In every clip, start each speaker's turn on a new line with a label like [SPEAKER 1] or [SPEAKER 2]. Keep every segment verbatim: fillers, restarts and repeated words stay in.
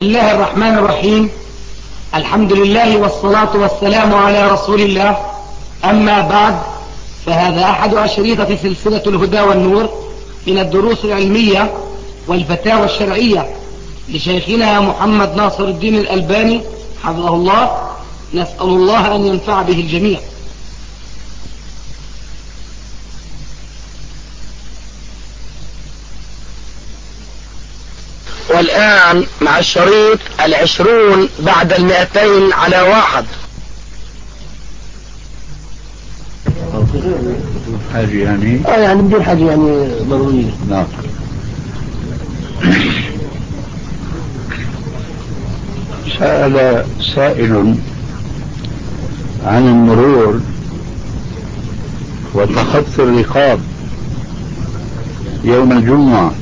[SPEAKER 1] بسم الله الرحمن الرحيم. الحمد لله والصلاة والسلام على رسول الله. أما بعد، فهذا أحد أشريطة سلسلة الهدى والنور من الدروس العلمية والفتاوى الشرعية لشيخنا محمد ناصر الدين الألباني حفظه الله. نسأل الله أن ينفع به الجميع. والآن مع الشريط العشرون بعد المئتين على واحد.
[SPEAKER 2] حاجة يعني
[SPEAKER 3] اه يعني بدون حاجة يعني ضرورية.
[SPEAKER 2] نعم. سأل سائل عن المرور وتخطي الرقاب يوم الجمعة.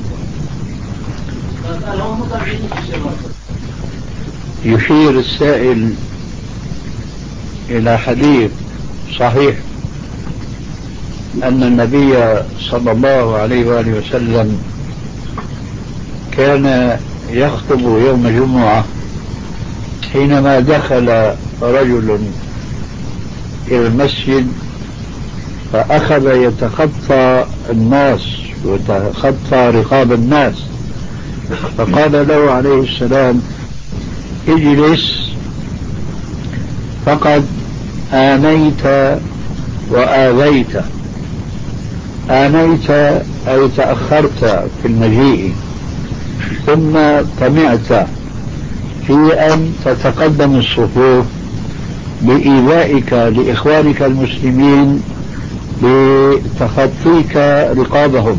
[SPEAKER 2] يشير السائل إلى حديث صحيح أن النبي صلى الله عليه وآله وسلم كان يخطب يوم الجمعة حينما دخل رجل إلى المسجد فأخذ يتخطى الناس ويتخطى رقاب الناس، فقال له عليه السلام: اجلس فقد آنيت وآذيت. آنيت أي تأخرت في المجيء، ثم طمعت في أن تتقدم الصفوف بإيذائك لإخوانك المسلمين بتخطيك رقابهم،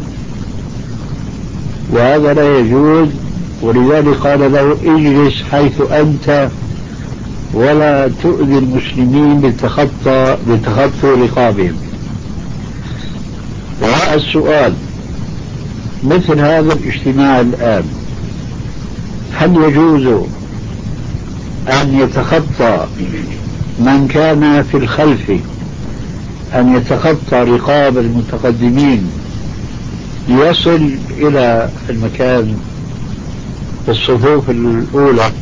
[SPEAKER 2] وهذا لا يجوز. ولذلك قال له: اجلس حيث أنت ولا تؤذي المسلمين بتخطى بتخطي رقابهم. والسؤال: مثل هذا الاجتماع الآن هل يجوز أن يتخطى من كان في الخلف أن يتخطى رقاب المتقدمين ليصل إلى المكان في الصفوف الأولى؟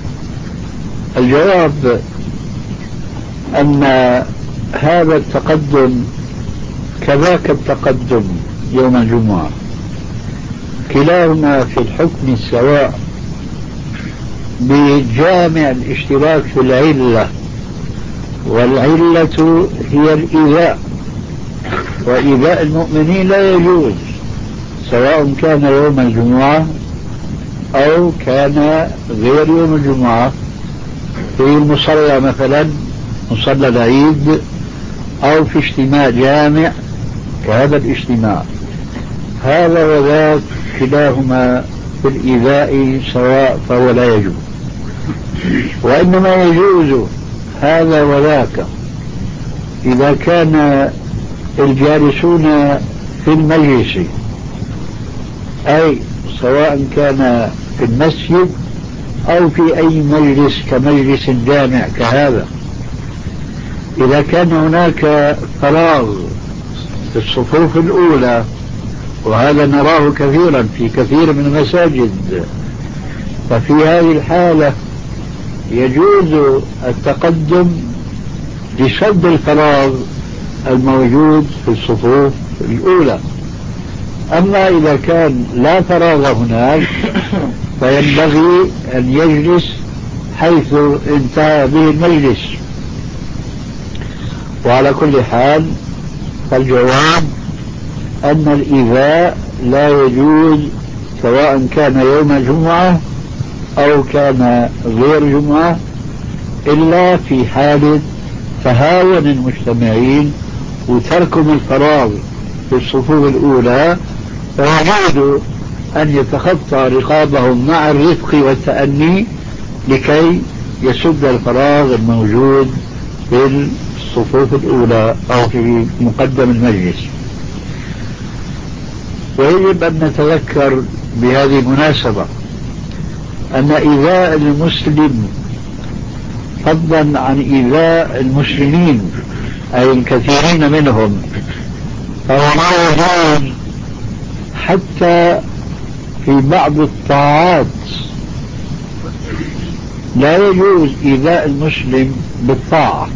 [SPEAKER 2] الجواب أن هذا التقدم كذاك التقدم يوم الجمعة كلاهما في الحكم السواء بجامع الاشتراك في العلة، والعلة هي الإيذاء، وإيذاء المؤمنين لا يجوز سواء كان يوم الجمعة أو كان غير يوم الجمعة، في المصلى مثلا مصلى العيد أو في اجتماع جامع كهذا الاجتماع. هذا وذاك كلاهما في الإيذاء سواء، فهو لا يجوز. وإنما يجوز هذا وذاك إذا كان الجالسون في المجلس، أي سواء كان في المسجد أو في أي مجلس كمجلس جامع كهذا، إذا كان هناك فراغ في الصفوف الأولى، وهذا نراه كثيرا في كثير من المساجد، ففي هذه الحالة يجوز التقدم لسد الفراغ الموجود في الصفوف الأولى. أما إذا كان لا فراغ هناك فينبغي أن يجلس حيث انتهى به المجلس. وعلى كل حال فالجواب أن الإيذاء لا يجوز سواء كان يوم الجمعة أو كان غير جمعة، إلا في حالة تهاون المجتمعين وتركهم الفراغ في الصفوف الأولى، فيجوز أن يتخطى رقابهم مع الرفق والتأني لكي يسد الفراغ الموجود في الصفوف الأولى أو في مقدم المجلس. ويجب أن نتذكر بهذه المناسبة أن إيذاء المسلم فضلا عن إيذاء المسلمين أي الكثيرين منهم فهو لا يجوز حتى في بعض الطاعات لا يجوز إيذاء المسلم بالطاعة.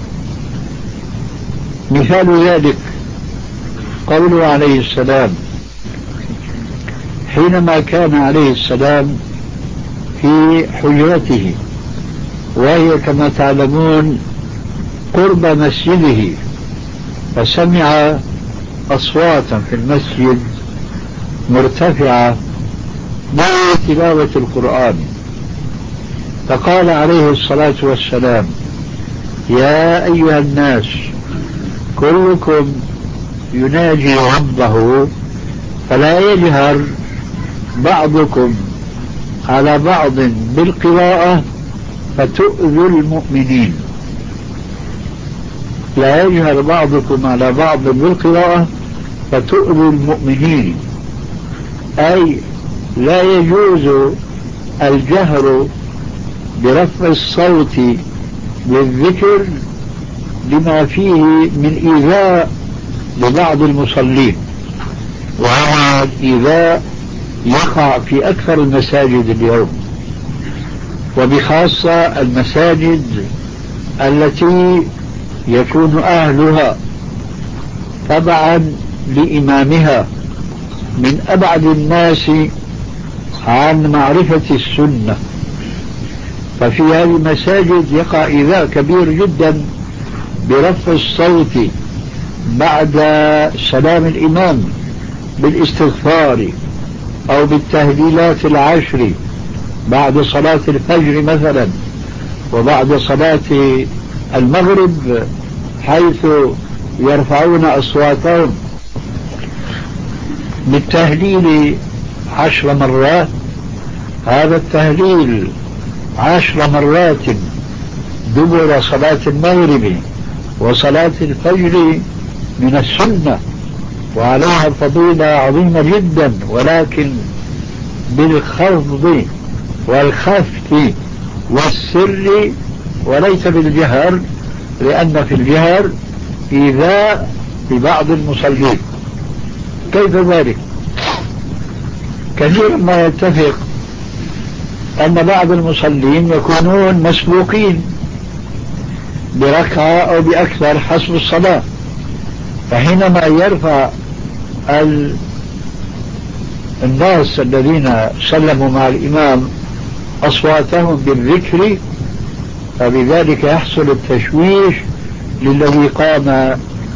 [SPEAKER 2] مثال ذلك قوله عليه السلام حينما كان عليه السلام في حجرته، وهي كما تعلمون قرب مسجده، فسمع أصواتا في المسجد مرتفعة مع تلاوة القرآن، فقال عليه الصلاة والسلام يا أيها الناس كلكم يناجي ربه فلا يجهر بعضكم على بعض بالقراءة فتؤذوا المؤمنين. لا يجهر بعضكم على بعض بالقراءة فتؤذوا المؤمنين، أي لا يجوز الجهر برفع الصوت بالذكر لما فيه من إيذاء لبعض المصلين، وهذا الإيذاء يقع في أكثر المساجد اليوم، وبخاصة المساجد التي يكون أهلها تبعا لإمامها من أبعد الناس عن معرفة السنة، ففي هذه المساجد يقع إيذاء كبير جدا برفع الصوت بعد سلام الإمام بالاستغفار أو بالتهليلات العشر بعد صلاة الفجر مثلا، وبعد صلاة المغرب حيث يرفعون أصواتهم بالتهليل عشر مرات. هذا التهليل عشر مرات دبر صلاة المغرب وصلاة الفجر من السنة، وعليها فضيلة عظيمة جدا، ولكن بالخفض والخفت والسر وليس بالجهر، لأن في الجهر إيذاء لبعض المصلين. كيف ذلك؟ كثيرا ما يتفق أن بعض المصلين يكونون مسبوقين بركعة أو بأكثر حسب الصلاة، فحينما يرفع الناس الذين سلموا مع الإمام أصواتهم بالذكر، فبذلك يحصل التشويش للذي قام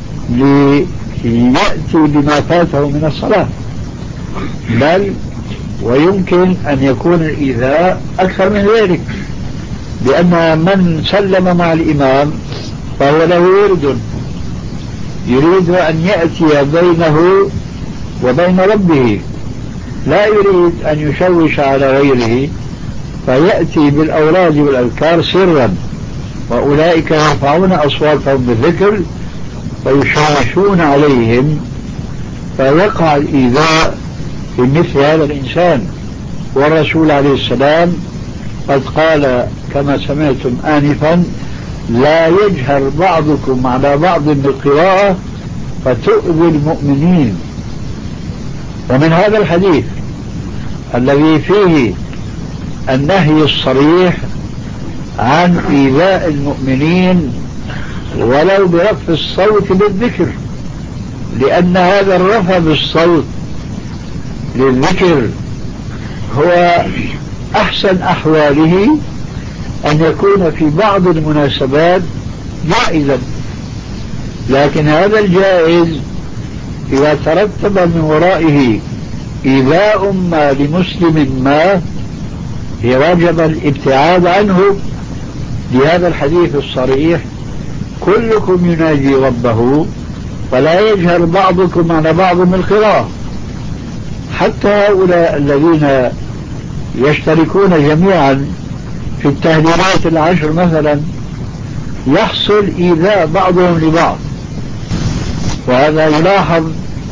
[SPEAKER 2] ليأتي بما فاته من الصلاة، بل ويمكن أن يكون الإيذاء أكثر من ذلك، لأن من سلم مع الإمام فهو له ورد يريد أن يأتي بينه وبين ربه، لا يريد أن يشوش على غيره، فيأتي بالأوراد والأذكار سرا، وأولئك يرفعون أصواتهم بالذكر فيشوشون عليهم، فيقع الإيذاء في مثل هذا الإنسان. والرسول عليه السلام قد قال كما سمعتم آنفا لا يجهر بعضكم على بعض بالقراءة فتؤذي المؤمنين. ومن هذا الحديث الذي فيه النهي الصريح عن إيذاء المؤمنين ولو برفع الصوت بالذكر، لأن هذا الرفع بالصوت للذكر هو أحسن أحواله أن يكون في بعض المناسبات جائزا، لكن هذا الجائز إذا ترتب من ورائه إيذاء ما لمسلم ما وجب الابتعاد عنه، لهذا الحديث الصريح كلكم يناجي ربه فلا يجهر بعضكم على بعض من القراءة. حتى هؤلاء الذين يشتركون جميعا في التهليلات العشر مثلا يحصل إيذاء بعضهم لبعض، وهذا يلاحظ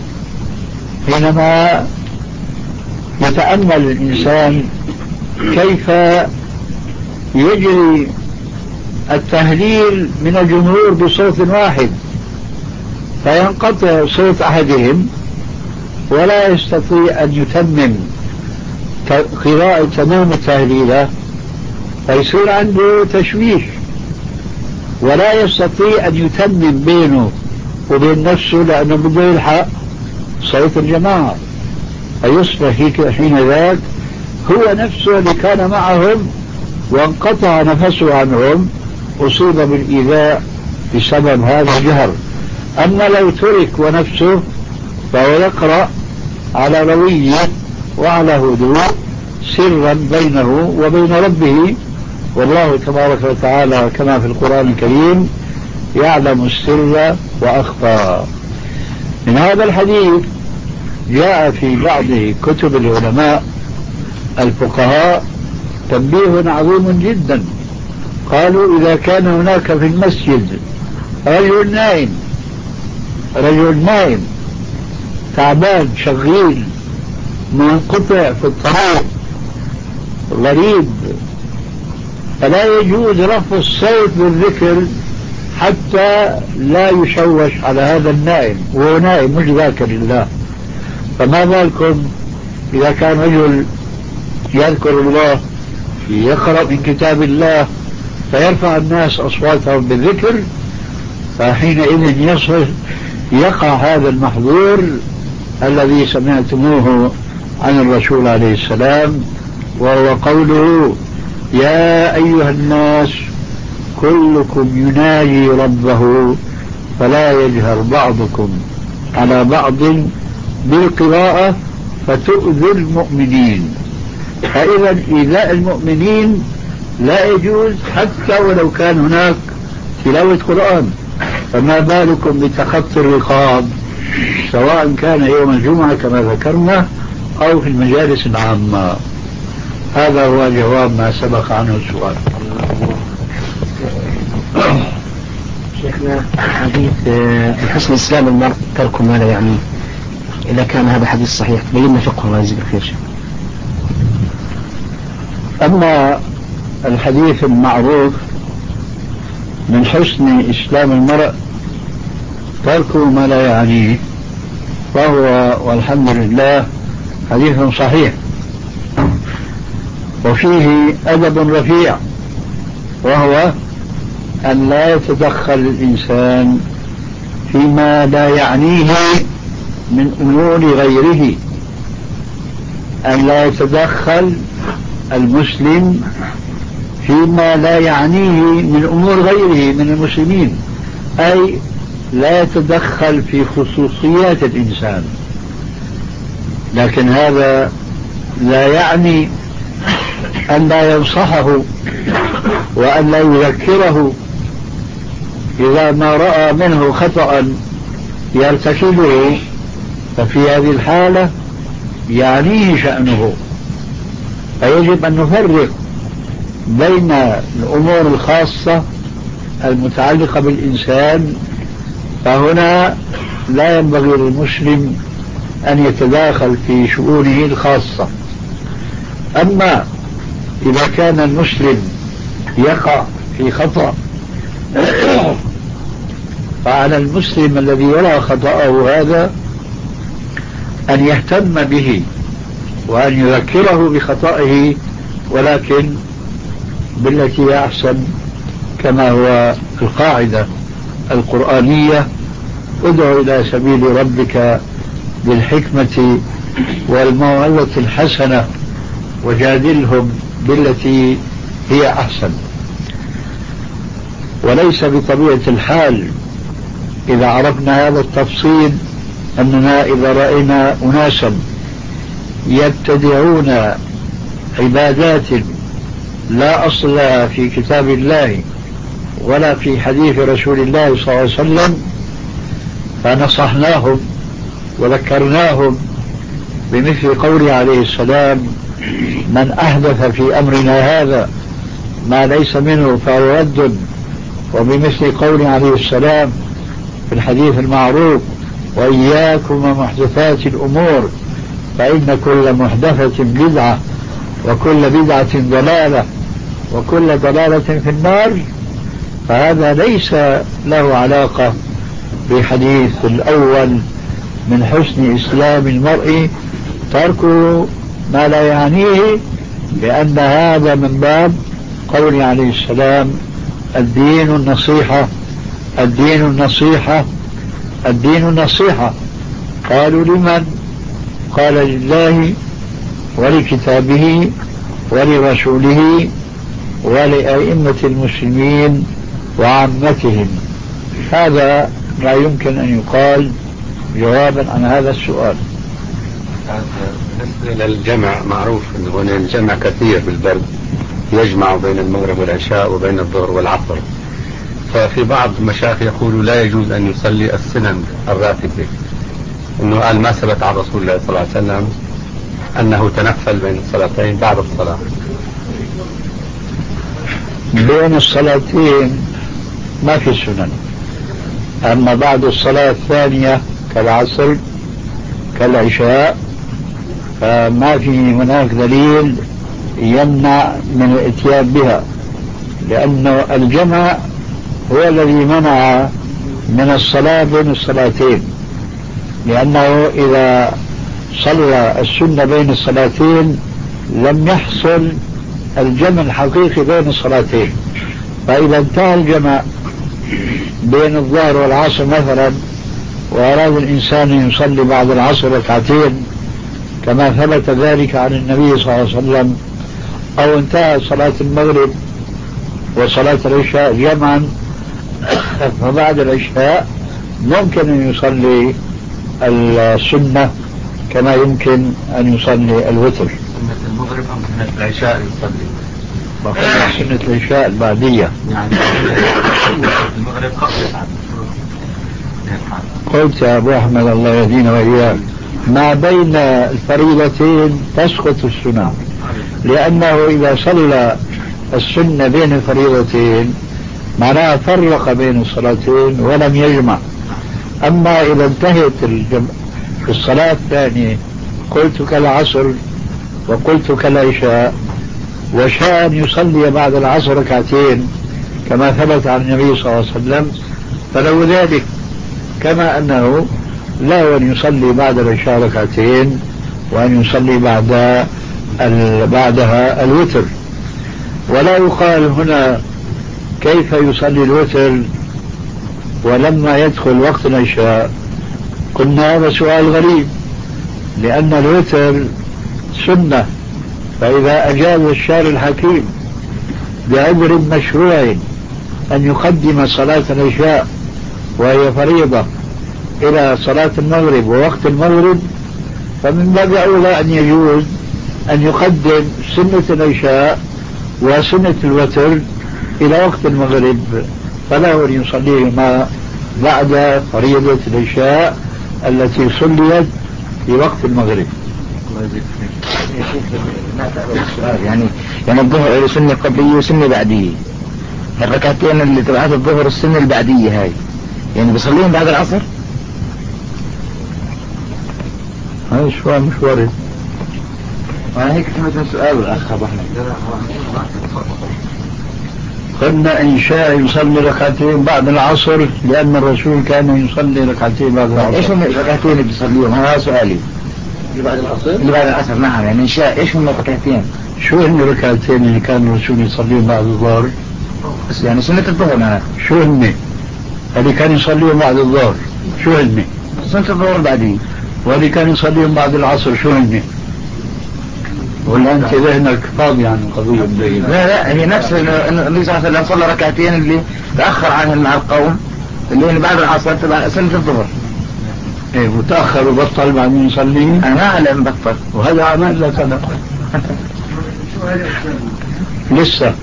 [SPEAKER 2] حينما يتأمل الإنسان كيف يجري التهليل من الجمهور بصوت واحد، فينقطع صوت أحدهم ولا يستطيع أن يتمم قراءة تمام التهليلة، فيصير عنده تشويش ولا يستطيع أن يتمم بينه وبين نفسه لأنه بده يلحق صوت الجماعة، فيصبح حين ذاك هو نفسه اللي كان معهم وانقطع نفسه عنهم أصيب بالإيذاء بسبب هذا الجهر. أما لو ترك ونفسه فهو يقرأ على روية وعلى هدوء سرا بينه وبين ربه، والله تبارك وتعالى كما في القرآن الكريم يعلم السر وأخفى. من هذا الحديث جاء في بعض كتب العلماء الفقهاء تنبيه عظيم جدا. قالوا إذا كان هناك في المسجد رجل نائم رجل نائم تعبان شغيل منقطع في الطريق غريب، فلا يجوز رفع الصوت بالذكر حتى لا يشوش على هذا النائم، وهو نائم مش ذاكر الله. فما بالكم إذا كان رجل يذكر الله يقرأ من كتاب الله فيرفع الناس أصواتهم بالذكر، فحينئذ يصل يقع هذا المحظور الذي سمعتموه عن الرسول عليه السلام، وهو قوله يا أيها الناس كلكم يناجي ربه فلا يجهر بعضكم على بعض بالقراءة فتؤذي المؤمنين. فإذا إيذاء المؤمنين لا يجوز حتى ولو كان هناك تلاوة قرآن، فما بالكم بتخطي الرقاب سواء كان يوم الجمعة كما ذكرنا أو في المجالس العامة. هذا هو جواب ما سبق عنه السؤال.
[SPEAKER 3] شيخنا حديث بحسن إسلام المرء ترك ما لا يعنيه، إذا كان هذا حديث صحيح بينا فقه الله يجزيك خير شيخ.
[SPEAKER 2] أما الحديث المعروف من حسن إسلام المرء ترك ما لا يعنيه فهو والحمد لله حديث صحيح وفيه أدب رفيع، وهو أن لا يتدخل الإنسان فيما لا يعنيه من أمور غيره، أن لا يتدخل المسلم فيما لا يعنيه من أمور غيره من المسلمين، أي لا يتدخل في خصوصيات الإنسان. لكن هذا لا يعني أن لا ينصحه وأن لا يذكره إذا ما رأى منه خطأ يرتكبه، ففي هذه الحالة يعنيه شأنه. فيجب أن نفرق بين الأمور الخاصة المتعلقة بالإنسان، فهنا لا ينبغي للمسلم أن يتداخل في شؤونه الخاصة. أما إذا كان المسلم يقع في خطأ فعلى المسلم الذي يرى خطأه هذا أن يهتم به وأن يذكره بخطئه، ولكن بالتي هي أحسن، كما هو القاعدة القرآنية ادع إلى سبيل ربك بالحكمة والموعظة الحسنة وجادلهم بالتي هي أحسن. وليس بطبيعة الحال إذا عرفنا هذا التفصيل أننا إذا رأينا أناسا يبتدعون عبادات لا أصل لها في كتاب الله ولا في حديث رسول الله صلى الله عليه وسلم فنصحناهم وذكرناهم بمثل قوله عليه السلام من أحدث في أمرنا هذا ما ليس منه فهو رد، وبمثل قوله عليه السلام في الحديث المعروف وإياكم ومحدثات الأمور فإن كل محدثة بدعة وكل بدعة ضلالة وكل ضلالة في النار. فهذا ليس له علاقة بحديث الأول من حسن إسلام المرء ترك ما لا يعنيه، لأن هذا من باب قول عليه السلام: الدين النصيحة، الدين النصيحة، الدين النصيحة. قالوا: لمن؟ قال: لله ولكتابه ولرسوله ولأئمة المسلمين وعامتهم. هذا لا يمكن أن يقال جوابا عن هذا السؤال.
[SPEAKER 4] بالنسبة للجمع، معروف أنه هنا الجمع كثير بالبلد، يجمع بين المغرب والعشاء وبين الظهر والعصر. ففي بعض المشايخ يقولوا لا يجوز أن يصلي السنن الراتبة، أنه قال ما ثبت عن رسول الله صلى الله عليه وسلم أنه تنفل بين الصلاتين بعد الصلاة.
[SPEAKER 2] بين الصلاتين ما في سنن، أما بعد الصلاة الثانية كالعصر كالعشاء فما في هناك دليل يمنع من الاتيان بها، لأن الجمع هو الذي منع من الصلاة بين الصلاتين، لأنه إذا صلى السنة بين الصلاتين لم يحصل الجمع الحقيقي بين الصلاتين. فإذا انتهى الجمع بين الظهر والعصر مثلا، وأراد الإنسان أن يصلي بعد العصر ركعتين كما ثبت ذلك عن النبي صلى الله عليه وسلم، أو انتهى صلاة المغرب وصلاة العشاء جمعا، فبعد العشاء ممكن أن يصلي السنة كما يمكن أن يصلي الوتر.
[SPEAKER 4] سنة المغرب أم سنة العشاء يصلي؟
[SPEAKER 2] سنة العشاء البعدية.
[SPEAKER 4] يعني المغرب خمس ساعات.
[SPEAKER 2] قلت يا أبو أحمد الله يهدينا وإياك، ما بين الفريضتين تسقط السنة، لأنه إذا صلى السنة بين الفريضتين معناها فرق بين الصلاتين ولم يجمع. أما إذا انتهت الجمع في الصلاة الثانية قلت كالعصر وقلت كالعشاء، وشاء أن يصلي بعد العصر ركعتين كما ثبت عن النبي صلى الله عليه وسلم فلو ذلك، كما أنه لا أن يصلي بعد العشاء ركعتين وأن يصلي بعد بعدها الوتر. ولا يقال هنا كيف يصلي الوتر ولما يدخل وقت العشاء. قلنا هذا سؤال غريب، لأن الوتر سنة، فإذا أجاز الشارع الحكيم بعذر مشروع أن يقدم صلاة العشاء وهي فريضة إلى صلاة المغرب ووقت المغرب، فمن باب أولى أن يجوز أن يقدم سنة العشاء وسنة الوتر إلى وقت المغرب، فلا أن يصليهما بعد فريضة العشاء التي صليت في وقت المغرب.
[SPEAKER 3] يعني يعني الظهر سنة قبلية وسنة بعدية، الركعتين اللي تبعت الظهر السنة البعدية هاي يعني بصليهم بعد العصر؟
[SPEAKER 2] هذا سؤال مش وارد.
[SPEAKER 3] أنا هيك كلمة سؤال الأخ أبو أحمد.
[SPEAKER 2] قلنا إن شاء يصلي ركعتين بعد العصر لأن الرسول كان يصلي ركعتين بعد العصر.
[SPEAKER 3] إيش هم الركعتين اللي بيصليهم؟ هذا سؤالي.
[SPEAKER 4] اللي بعد العصر؟
[SPEAKER 3] اللي بعد العصر نعم، يعني إن شاء إيش هم الركعتين؟
[SPEAKER 2] شو هن الركعتين اللي كان الرسول يصليهم بعد الظهر؟
[SPEAKER 3] يعني سنة الظهر معناته.
[SPEAKER 2] شو هن؟ اللي كان يصليهم بعد الظهر شو هن؟
[SPEAKER 3] سنة الظهر البعدية.
[SPEAKER 2] واللي كان يصليهم بعد العصر شو هن؟ ولا أنت ذهنك فاضي عن القضية؟
[SPEAKER 3] لا لا، هي نفس النبي صلى الله عليه وسلم صلى ركعتين اللي تأخر عنهم مع القوم اللي بعد العصر تبع سنة الظهر.
[SPEAKER 2] ايه متأخر وبطل بعدين يصلي؟
[SPEAKER 3] أنا ما أعلم بطل،
[SPEAKER 2] وهذا عمل لك أنا لسه.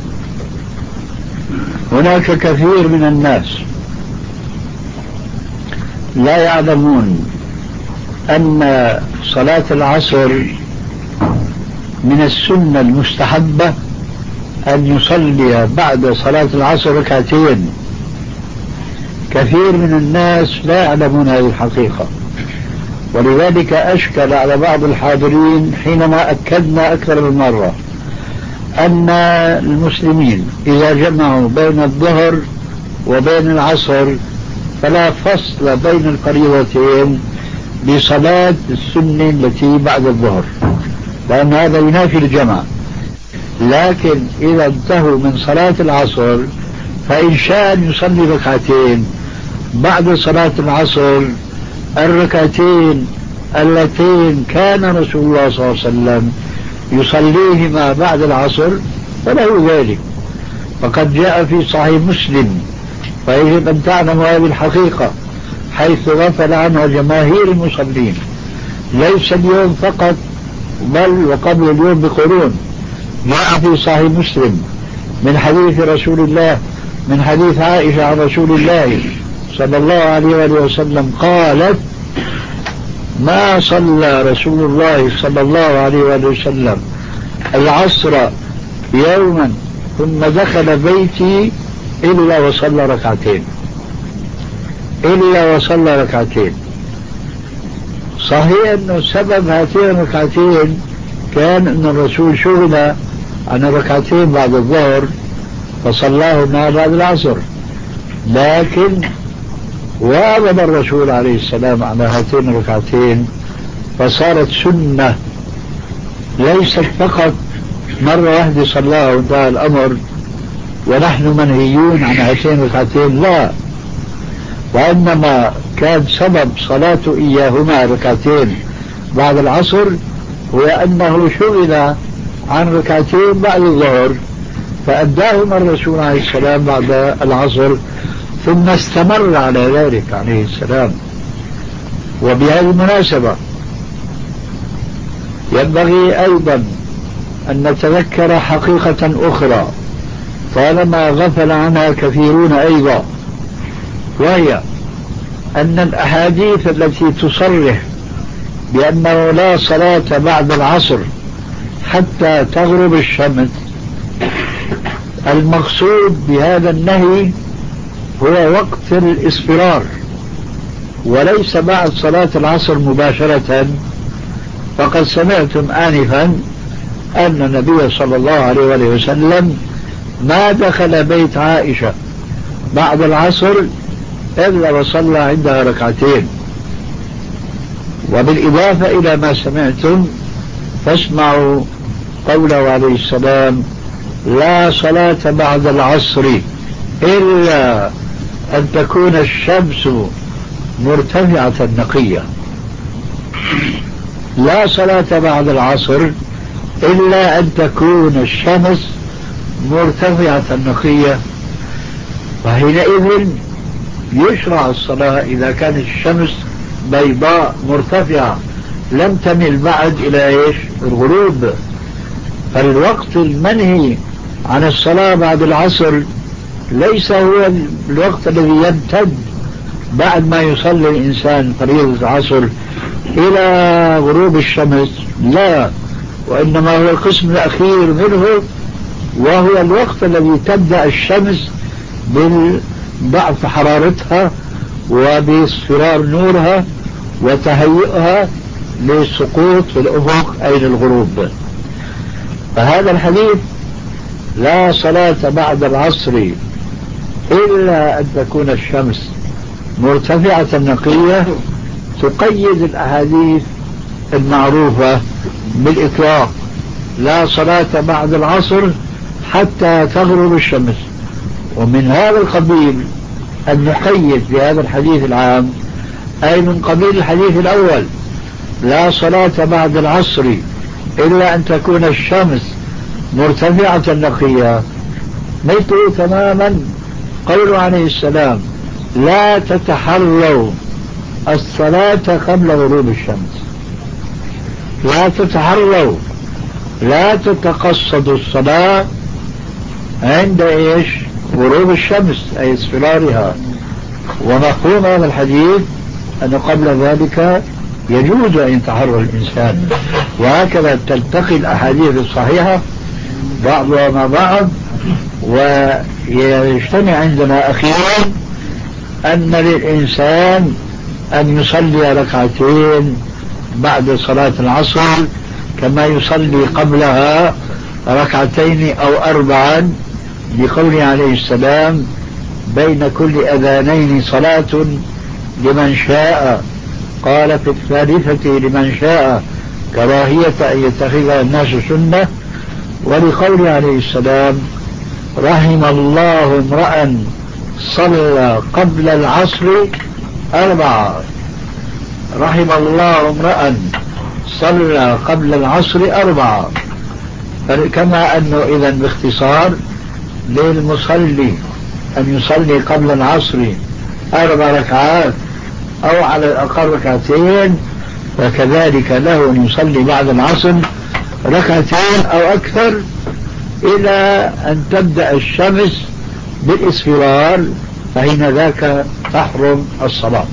[SPEAKER 2] هناك كثير من الناس لا يعلمون أن صلاة العصر من السنة المستحبة أن يصلي بعد صلاة العصر ركعتين. كثير من الناس لا يعلمون هذه الحقيقة، ولذلك أشكل على بعض الحاضرين حينما أكدنا أكثر من مرة أن المسلمين إذا جمعوا بين الظهر وبين العصر فلا فصل بين الفريضتين بصلاة السنة التي بعد الظهر، لأن هذا ينافي الجمع. لكن إذا انتهوا من صلاة العصر فإن شاء أن يصلي ركعتين بعد صلاة العصر، الركعتين اللتين كان رسول الله صلى الله عليه وسلم يصليهما بعد العصر فله ذلك. فقد جاء في صحيح مسلم، فيجب أن تعلم هذه الحقيقة حيث غفل عنها جماهير المصلين، ليس اليوم فقط بل وقبل اليوم بقرون. جاء في صحيح مسلم من حديث رسول الله، من حديث عائشة عن رسول الله صلى الله عليه وآله وسلم قالت: ما صلى رسول الله صلى الله عليه وآله وسلم العصر يوما ثم دخل بيتي إلا وصلى ركعتين، إلا وصلى ركعتين. صحيح أنه سبب هاتين الركعتين كان أن الرسول شغل عن ركعتين بعد الظهر فصلاهما بعد العصر، لكن واظب الرسول عليه السلام على هاتين الركعتين فصارت سنة، ليست فقط مرة واحدة صلاها وانتهى الأمر ونحن منهيون عن هاتين الركعتين، لا، وإنما كان سبب صلاته إياهما ركعتين بعد العصر هو أنه شغل عن ركعتين بعد الظهر فأداهما الرسول عليه السلام بعد العصر، ثم استمر على ذلك عليه السلام. وبهذه المناسبة ينبغي أيضا أن نتذكر حقيقة أخرى طالما غفل عنها كثيرون أيضا، وهي أن الأحاديث التي تصرح بأنه لا صلاة بعد العصر حتى تغرب الشمس، المقصود بهذا النهي هو وقت الإصفرار وليس بعد صلاة العصر مباشرة. فقد سمعتم آنفا أن النبي صلى الله عليه وآله وسلم ما دخل بيت عائشة بعد العصر إلا وصلى عندها ركعتين. وبالإضافة إلى ما سمعتم فاسمعوا قوله عليه السلام: لا صلاة بعد العصر إلا أن تكون الشمس مرتفعة نقية. لا صلاة بعد العصر إلا أن تكون الشمس مرتفعة نقية، فحينئذ يشرع الصلاة إذا كانت الشمس بيضاء مرتفعة لم تمل بعد إلى إيش؟ الغروب. فالوقت المنهي عن الصلاة بعد العصر ليس هو الوقت الذي يمتد بعد ما يصلي الإنسان فريضة العصر إلى غروب الشمس، لا، وإنما هو القسم الأخير منه، وهو الوقت الذي تبدأ الشمس بضعف حرارتها وباصفرار نورها وتهيئها للسقوط في الأفق أي للغروب. فهذا الحديث لا صلاة بعد العصر إلا أن تكون الشمس مرتفعة نقية تقيد الأحاديث المعروفة بالإطلاق: لا صلاة بعد العصر حتى تغرب الشمس. ومن هذا القبيل أن نقيد بهذا الحديث العام أي من قبيل الحديث الأول: لا صلاة بعد العصر إلا أن تكون الشمس مرتفعة نقية، مثل تماما قوله عليه السلام: لا تتحروا الصلاة قبل غروب الشمس. لا تتحروا، لا تتقصدوا الصلاة عند إيش؟ غروب الشمس أي اصفرارها. ومفهوم هذا الحديث أنه قبل ذلك يجوز أن يتحرى الإنسان. وهكذا تلتقي الأحاديث الصحيحة بعضها مع بعض، ويجتمع عندنا أخيرا أن للإنسان أن يصلي ركعتين بعد صلاة العصر كما يصلي قبلها ركعتين أو أربعا، لقوله عليه السلام: بين كل أذانين صلاة لمن شاء. قال في الثالثة لمن شاء كراهية أن يتخذ الناس سنة، ولقوله عليه السلام رحم الله امرأ صلى قبل العصر أربعة. رحم الله امرأ صلى قبل العصر أربعة، كما أنه إذا باختصار للمصلي أن يصلي قبل العصر أربع ركعات أو على الأقل ركعتين، وكذلك له أن يصلي بعد العصر ركعتين أو أكثر إلى أن تبدأ الشمس بالإصفرار، فحين ذاك تحرم الصلاة.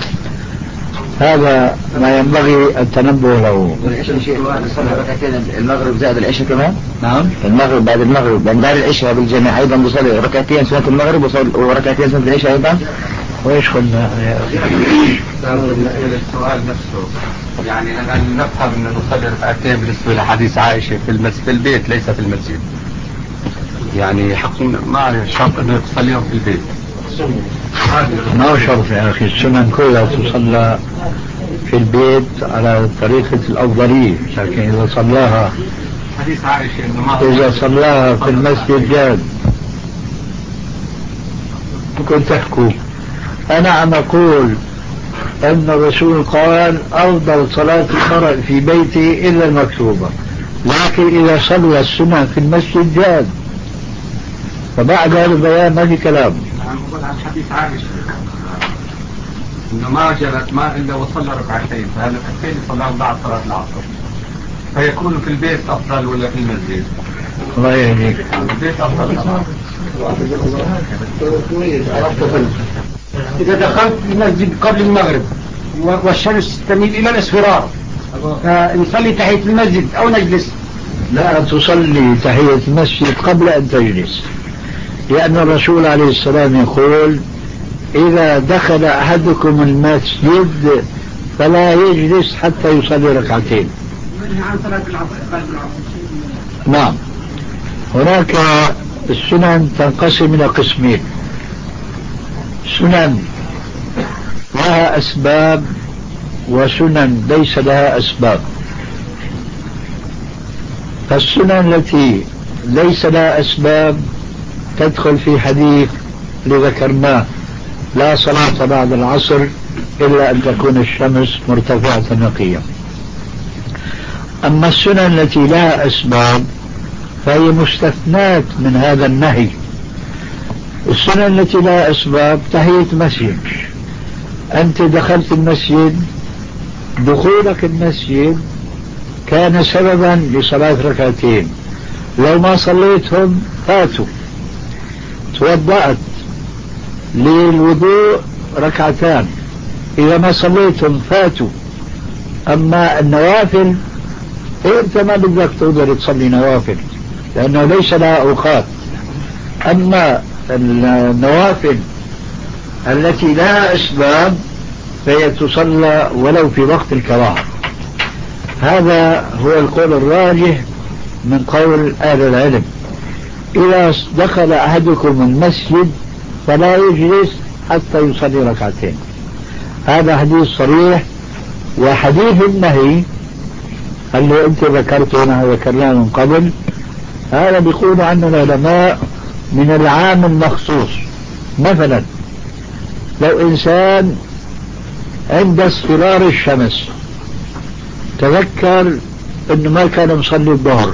[SPEAKER 2] هذا ما ينبغي التنبه له.
[SPEAKER 3] والعشاء شيء صلى ركعتين المغرب زائد العشاء كمان؟
[SPEAKER 2] نعم.
[SPEAKER 3] المغرب بعد المغرب بعد العشاء بالجماعة أيضا بصلي ركعتين سنة المغرب وركعتين سنة العشاء أيضا.
[SPEAKER 2] وإيش قلنا يا أخي؟
[SPEAKER 4] السؤال نفسه يعني أن نفهم أن نصلي ركعتين بالنسبة لحديث عائشة في المسجد في البيت ليس في المسجد، يعني حق ما عليه شرط أنه تصليهم في البيت.
[SPEAKER 2] ما هو شرط يا أخي، السنن كلها تصلى في البيت على طريقة الأفضلية، لكن إذا صلاها
[SPEAKER 4] حديث عائشة إنه ما
[SPEAKER 2] إذا صلاها في المسجد جاد ممكن تحكوا. أنا عم أقول أن الرسول قال أفضل صلاة المرء في بيته إلا المكتوبة، لكن إذا صلى السنة في المسجد جاد. فبعد هذا البيان ما في كلام.
[SPEAKER 4] عم بقول عن حديث عائشة إنه ما جرت ما إلا وصلى ركعتين، فهذا الركعتين صلاهم بعد صلاة العصر، فيكون في البيت أفضل ولا في المسجد؟
[SPEAKER 2] الله يهديك.
[SPEAKER 4] البيت أفضل.
[SPEAKER 1] إذا دخلت المسجد قبل المغرب والشمس تميل إلى الإصفرار فنصلي تحية المسجد أو نجلس؟
[SPEAKER 2] لا تصلي تحية المسجد قبل أن تجلس، لأن الرسول عليه السلام يقول إذا دخل أحدكم المسجد فلا يجلس حتى يصلي ركعتين. نعم. هناك السنن تنقسم إلى قسمين: سنن لها أسباب وسنن ليس لها أسباب. فالسنن التي ليس لها أسباب تدخل في حديث لذكرناه لا صلاة بعد العصر إلا أن تكون الشمس مرتفعة نقية. أما السنن التي لها أسباب فهي مستثنات من هذا النهي. السنن التي لها أسباب تحية مسجد، أنت دخلت المسجد، دخولك المسجد كان سببا لصلاة ركعتين، لو ما صليتهم فاتوا. توضأت للوضوء ركعتان، إذا ما صليتهم فاتوا. أما النوافل أنت ما بدك تقدر تصلي نوافل لأنه ليس لها أوقات. أما النوافل التي لها أسباب فهي تصلى ولو في وقت الكراهة. هذا هو القول الراجح من قول أهل العلم. إذا دخل أحدكم المسجد فلا يجلس حتى يصلي ركعتين. هذا حديث صريح. وحديث النهي اللي أنت ذكرته ونحن ذكرناه من قبل هذا بيقول عنه العلماء من العام المخصوص. مثلا لو إنسان عند اصفرار الشمس تذكر أنه ما كان مصلي الظهر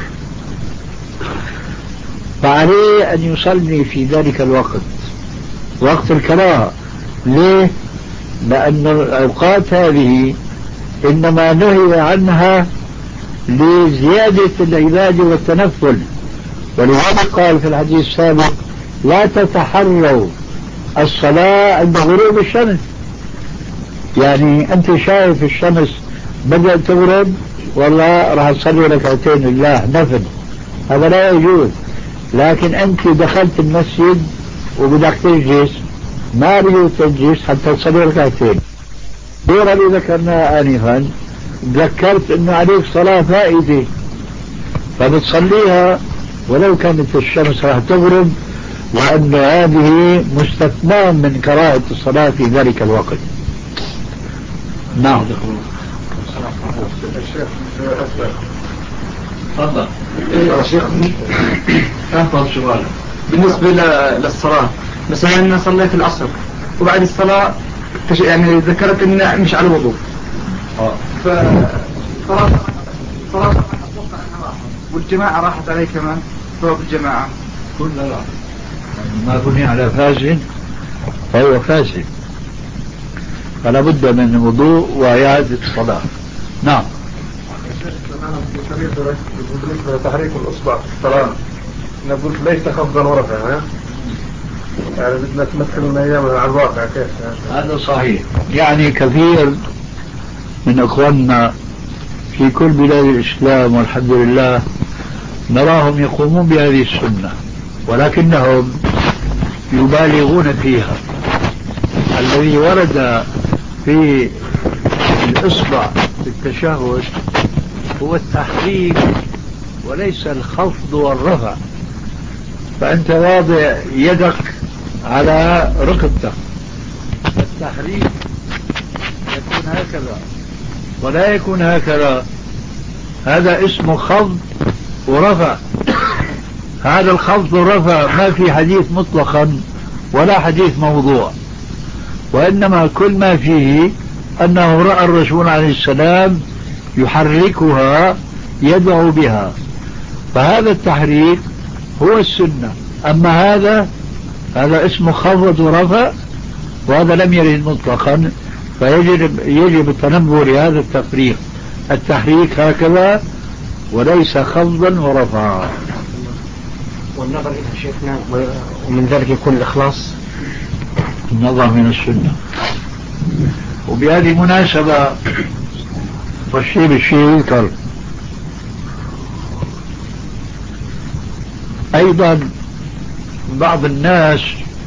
[SPEAKER 2] فعليه أن يصلي في ذلك الوقت وقت الكراهة. ليه؟ لأن الأوقات هذه إنما نهي عنها لزيادة العبادة والتنفل، ولذلك قال في الحديث السابق لا تتحروا الصلاة عند غروب الشمس. يعني أنت شايف الشمس بدأت تغرب والله راح تصلي ركعتين لله نفل، هذا لا يجوز. لكن أنت دخلت المسجد وبدك تجلس ما بده تجلس حتى تصلي ركعتين. غير اللي ذكرناه آنفا ذكرت أنه عليك صلاة فائدة فبتصليها ولو كانت الشمس راح تغرب، وأن هذه مستثنى من كراهة الصلاة في ذلك الوقت. نعم. تفضل.
[SPEAKER 5] يا شيخ
[SPEAKER 2] أفضل سؤال.
[SPEAKER 5] بالنسبة للصلاة مثلا صليت العصر وبعد الصلاة يعني ذكرت إن مش على وضوء.
[SPEAKER 2] اه.
[SPEAKER 5] ف صلاة صلاة أتوقع أنها راحت والجماعة راحت عليه كمان ثواب الجماعة.
[SPEAKER 2] كلها لا. ما بني على فاسد فهو فاسد. فلا بد من وضوء وإعادة الصلاة. نعم.
[SPEAKER 6] بالنسبة لتحريك الأصبع في الصلاة نقول ليس خفضا ورفعا ها؟ يعني بدنا تمثل من أيام على الواقع كيف؟
[SPEAKER 2] هذا صحيح. يعني كثير من أخواننا في كل بلاد الإسلام والحمد لله نراهم يقومون بهذه السنة ولكنهم يبالغون فيها. الذي ورد في الإصبع في التشهد هو التحريك وليس الخفض والرفع. فأنت واضع يدك على ركبتك التحريك يكون هكذا ولا يكون هكذا. هذا اسمه خفض ورفع. هذا الخفض والرفع ما في حديث مطلقا ولا حديث موضوع، وإنما كل ما فيه أنه رأى الرسول عليه السلام يحركها يدعو بها، فهذا التحريك هو السنة. أما هذا هذا اسمه خفض ورفع وهذا لم يرد مطلقا، فيجب يجب التنبه لهذا التفريق. التحريك هكذا وليس خفضا ورفعا.
[SPEAKER 5] والنظر إلى شيخنا ومن ذلك يكون الإخلاص.
[SPEAKER 2] النظر من السنة. وبهذه المناسبة والشيء بالشيء يذكر أيضا بعض الناس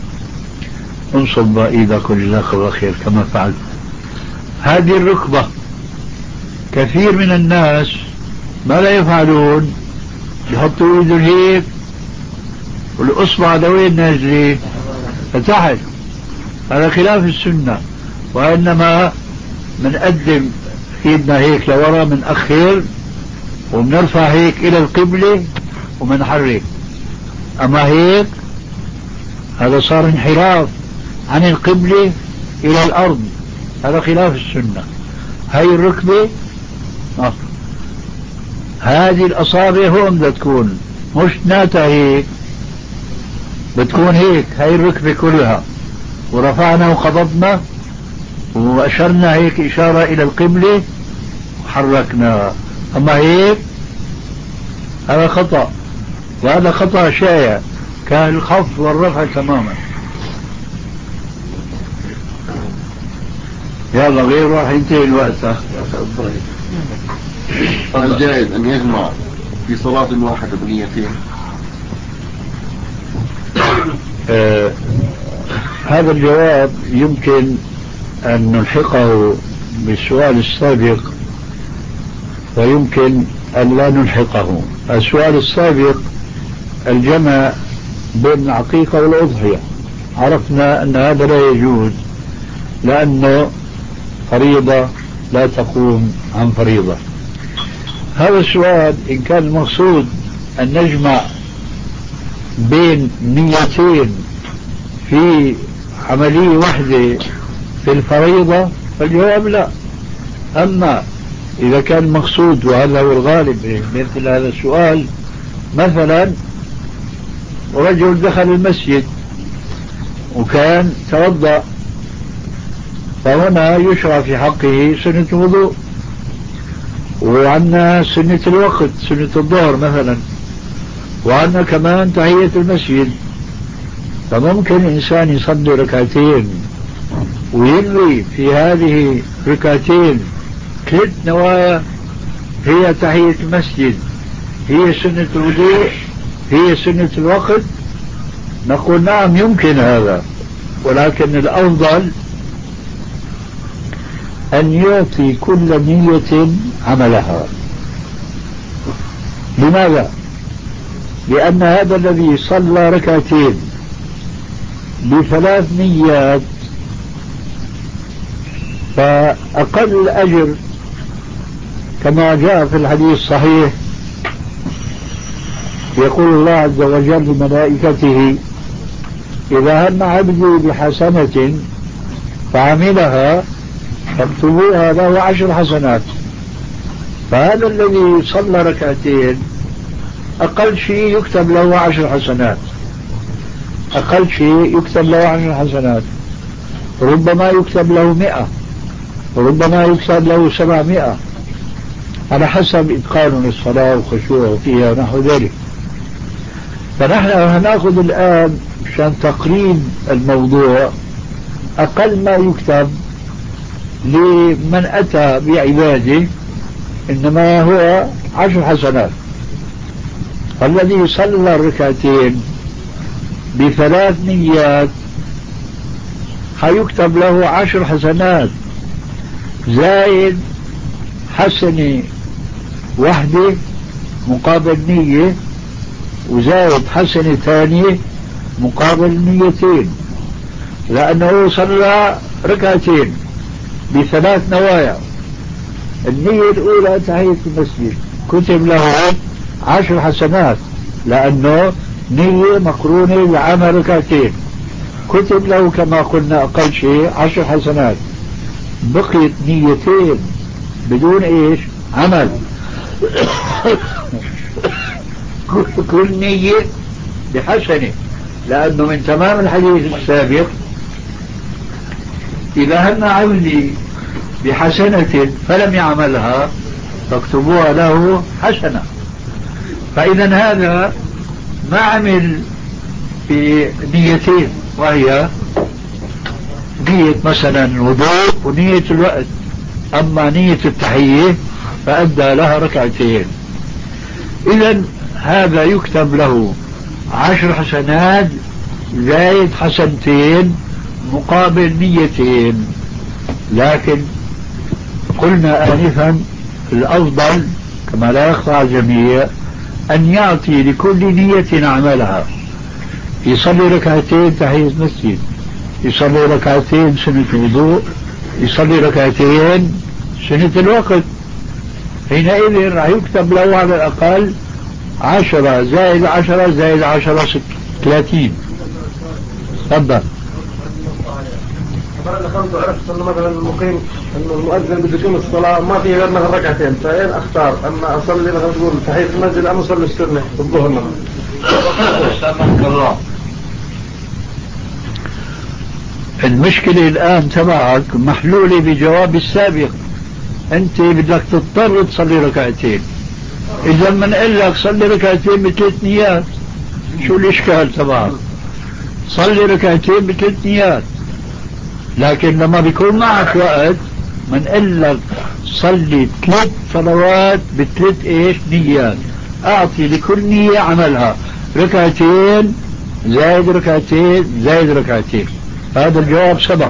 [SPEAKER 2] انصب إيدك جزاك الله خير كما فعلت. هذه الركبة كثير من الناس ما لا يفعلون، يحطوا ايدهم هيك والأصبع لوين نازلين فتحت. هذا خلاف السنة، وإنما منقدم ايدنا هيك لورا منأخر ومنرفع هيك إلى القبلة ومنحرك. أما هيك هذا صار انحراف عن القبلة إلى الأرض، هذا خلاف السنة. هاي الركبة آه. هذه الأصابع هون بدها تكون مش ناتا هيك، بتكون هيك. هاي الركبة كلها ورفعنا وقبضنا وأشرنا هيك إشارة إلى القبلة وحركنا. أما هيك هذا خطأ، وهذا خطأ شائع كالخفض والرفع تماما. يلا غير راح ينتهي الوقت.
[SPEAKER 7] هل جائز أن يجمع في صلاة واحدة بنيتين؟
[SPEAKER 2] آه هذا الجواب يمكن أن نلحقه بالسؤال السابق ويمكن أن لا نلحقه. السؤال السابق الجمع بين العقيقة والأضحية، عرفنا أن هذا لا يجوز لأنه فريضة لا تقوم عن فريضة. هذا السؤال إن كان المقصود أن نجمع بين نيتين في عملية واحدة في الفريضة فالجواب لا. أما إذا كان المقصود وهذا هو الغالب مثل هذا السؤال، مثلا رجل دخل المسجد وكان توضأ، فهنا يشرع في حقه سنة الوضوء، وعندنا سنة الوقت سنة الظهر مثلا، وعندنا كمان تحية المسجد. فممكن الإنسان يصلي ركعتين وينوي في هذه ركعتين ثلاث نوايا، هي تحية المسجد، هي سنة الوضوء، هي سنة الوقت. نقول نعم يمكن هذا، ولكن الأفضل أن يعطي كل نية عملها. لماذا؟ لأن هذا الذي صلى ركعتين بثلاث نيات فأقل الأجر كما جاء في الحديث الصحيح يقول الله عز وجل لملائكته إذا هم عبدي بحسنة فعملها فاكتبوها له عشر حسنات. فهذا الذي صلى ركعتين أقل شيء يكتب له عشر حسنات، أقل شيء يكتب له عشر حسنات، ربما يكتب له مئة، وربما يكتب له سبعمائة، على حسب إتقان الصلاة وخشوعه فيها ونحو ذلك. فنحن هنأخذ الآن عشان تقريب الموضوع أقل ما يكتب لمن أتى بعباده إنما هو عشر حسنات. الذي صلى الركعتين بثلاث نيات حيكتب له عشر حسنات زائد حسنة واحدة مقابل نية، وزائد حسنة ثانية مقابل نيتين، لأنه صلى ركعتين بثلاث نوايا. النية الأولى تحية المسجد كتب له عشر حسنات لأنه نية مقرونة بعمل ركعتين، كتب له كما قلنا أقل شيء عشر حسنات. بقيت نيتين بدون إيش عمل كل نية بحسنة، لأنه من تمام الحديث السابق إذا هم عملي بحسنة فلم يعملها فاكتبوها له حسنة. فإذا هذا ما عمل بنيتين، وهي نية مثلا الوضوء ونية الوقت، أما نية التحية فأدى لها ركعتين. إذا هذا يكتب له عشر حسنات زائد حسنتين مقابل نيتين. لكن قلنا آنفا الأفضل كما لا يخفى على الجميع أن يعطي لكل نية عملها. يصلي ركعتين تحية مسجد، يصلي ركعتين سنة وضوء، يصلي ركعتين سنة الوقت، حينئذ راح يكتب له على الأقل عشرة زائد عشرة زائد عشرة ثلاثين. تفضل.
[SPEAKER 6] مرة دخلت وعرفت أن مثلا المقيم أن المؤذن بده يقيم الصلاة ما فيه غير مثلا ركعتين، فين أختار؟ أما أصلي مثلا تقول تحية المسجد أم أصلي السنة الظهر مثلا؟
[SPEAKER 2] المشكلة الآن تبعك محلولة بجواب السابق. أنت بدك تضطر تصلي ركعتين، إذا من قال لك صلي ركعتين بثلاث نيات شو الإشكال تبعك؟ صلي ركعتين بثلاث نيات. لكن لما بيكون معك وقت من قال لك صلي ثلاث صلوات بثلاث ايش نيات، اعطي لكل نية عملها ركعتين زائد ركعتين زائد ركعتين. هذا الجواب سبق.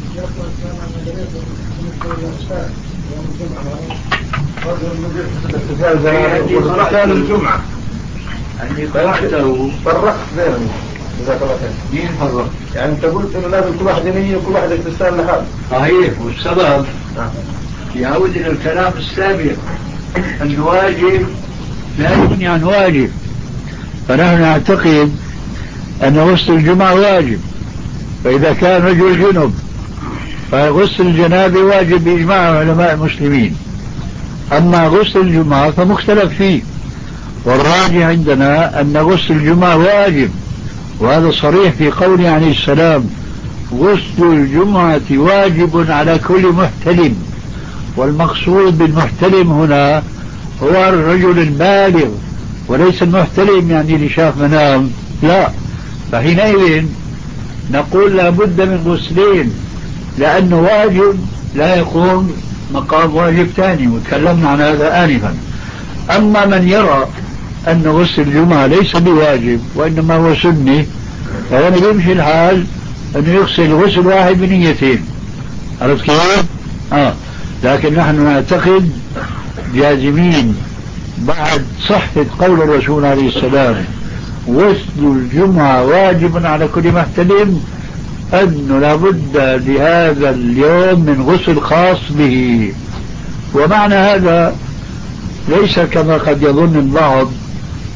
[SPEAKER 6] كان الجمعة
[SPEAKER 2] أني قرأته
[SPEAKER 6] فرقت بينهم.
[SPEAKER 2] مين فرق؟
[SPEAKER 6] يعني انت قلت انه لازم كل واحد ينية وكل واحد يتسال لحاله.
[SPEAKER 2] صحيح، والسبب يعود الى الكلام السابق ان الواجب لا يغني عن واجب. فنحن نعتقد ان غسل الجمعة واجب، فاذا كان رجل جنب فغسل الجنابة واجب باجماع علماء المسلمين. اما غسل الجمعة فمختلف فيه، والراجح عندنا ان غسل الجمعة واجب، وهذا صريح في قوله عليه السلام غسل الجمعة واجب على كل محتلم. والمقصود بالمحتلم هنا هو الرجل البالغ، وليس المحتلم يعني اللي شاف منام، لا. فحينئذ نقول لابد من غسلين، لأنه واجب لا يقوم مقام واجب ثاني، وتكلمنا عن هذا آنفا. أما من يرى أن غسل الجمعة ليس بواجب وإنما هو سنة، فهنا يمشي الحال أنه يغسل غسل واحد بنيتين. عرفت كيف؟ آه. لكن نحن نعتقد جازمين بعد صحة قول الرسول عليه السلام غسل الجمعة واجب على كل محتلم، أنه لابد لهذا اليوم من غسل خاص به. ومعنى هذا ليس كما قد يظن البعض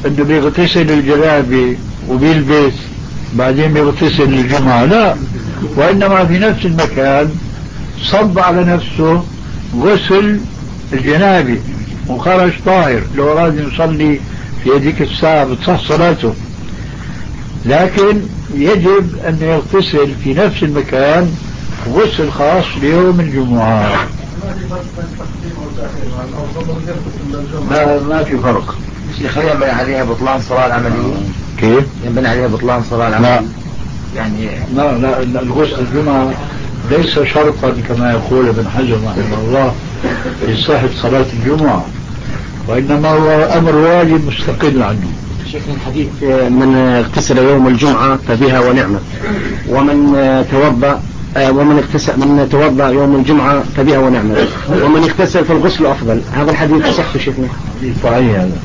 [SPEAKER 2] انه بيغتسل الجنابة وبيلبس بعدين بيغتسل الجمعة، لا، وإنما في نفس المكان صب على نفسه غسل الجنابة وخرج طاهر، لو أراد يصلي في هذيك الساعة بتصح صلاته، لكن يجب أن يغتسل في نفس المكان غسل خاص ليوم الجمعة.
[SPEAKER 3] ما ما في فرق. شيخ ينبني عليها بطلان صلاة العملية؟
[SPEAKER 2] كيف؟
[SPEAKER 3] ينبني عليها بطلان صلاة العملية؟
[SPEAKER 2] لا
[SPEAKER 3] يعني
[SPEAKER 2] لا لا، الغسل الجمعة ليس شرطا كما يقول ابن حجر رحمه الله في صحة صلاة الجمعة، وإنما هو أمر واجب مستقل عنه.
[SPEAKER 1] شيخ الحديث من اغتسل يوم الجمعة فبها ونعمة، ومن توضأ ومن اغتسل من توضأ يوم الجمعة فبها ونعمة، ومن اغتسل فالغسل أفضل. هذا الحديث صح شيخنا؟
[SPEAKER 2] صحيح هذا.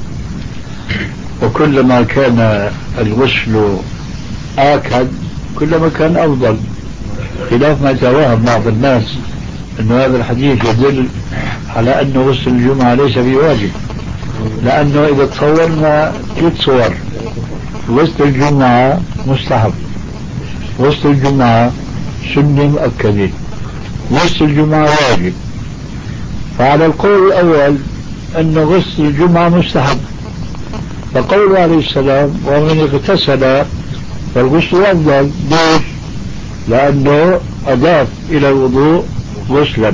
[SPEAKER 2] وكلما كان الغسل آكد كلما كان أفضل، خلاف ما يتوهم بعض الناس أن هذا الحديث يدل على أن غسل الجمعة ليس بواجب، لأنه إذا تصورنا ثلاث صور: غسل الجمعة مستحب، غسل الجمعة سنة مؤكدة، غسل الجمعة واجب. فعلى القول الأول أن غسل الجمعة مستحب، فقوله عليه السلام ومن اغتسل فالغسل أفضل. ليش؟ لأنه أضاف إلى الوضوء غسلا.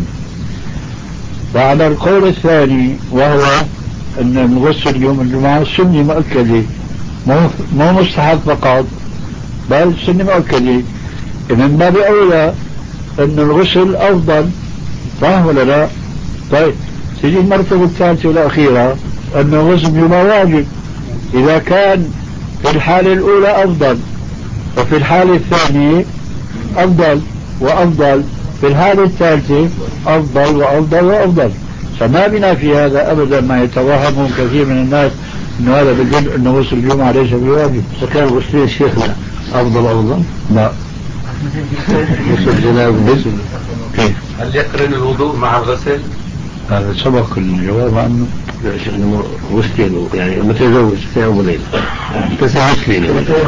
[SPEAKER 2] وعلى القول الثاني وهو أن الغسل يوم الجمعة سنة مؤكدة، مو مستحب فقط بل سنة مؤكدة، من باب أولى أن الغسل أفضل، صح ولا لا؟ طيب تجي المرتبة الثالثة والأخيرة أن غسل الجمعة واجب. إذا كان في الحالة الأولى أفضل وفي الحالة الثانية أفضل وأفضل، في الحالة الثالثة أفضل وأفضل وأفضل، فما بنا في هذا أبدا ما يتوهمه كثير من الناس أنه هذا بدل أنه غسل الجمعة ليس بواجب.
[SPEAKER 1] فكان غسلين شيخنا أفضل أفضل؟
[SPEAKER 2] لا.
[SPEAKER 1] غسل جناب
[SPEAKER 2] كيف؟
[SPEAKER 4] هل يقرن الوضوء مع الغسل؟
[SPEAKER 2] هذا سبق الجواب عنه.
[SPEAKER 1] لا شيخنا غسلين، يعني متزوج ساعة وليلة تسع غسلين،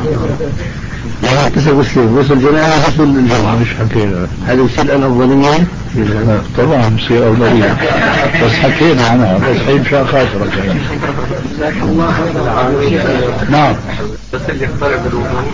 [SPEAKER 1] لا تسع غسلين، غسل جناب غسل الجمعة.
[SPEAKER 2] مش حكينا
[SPEAKER 1] هذا يصير الأفضلية؟
[SPEAKER 2] طبعا يصير أفضلية، بس حكينا عنها، بس هي مشان خاطرك يعني. نعم.
[SPEAKER 4] بس اللي يقترب الوضوء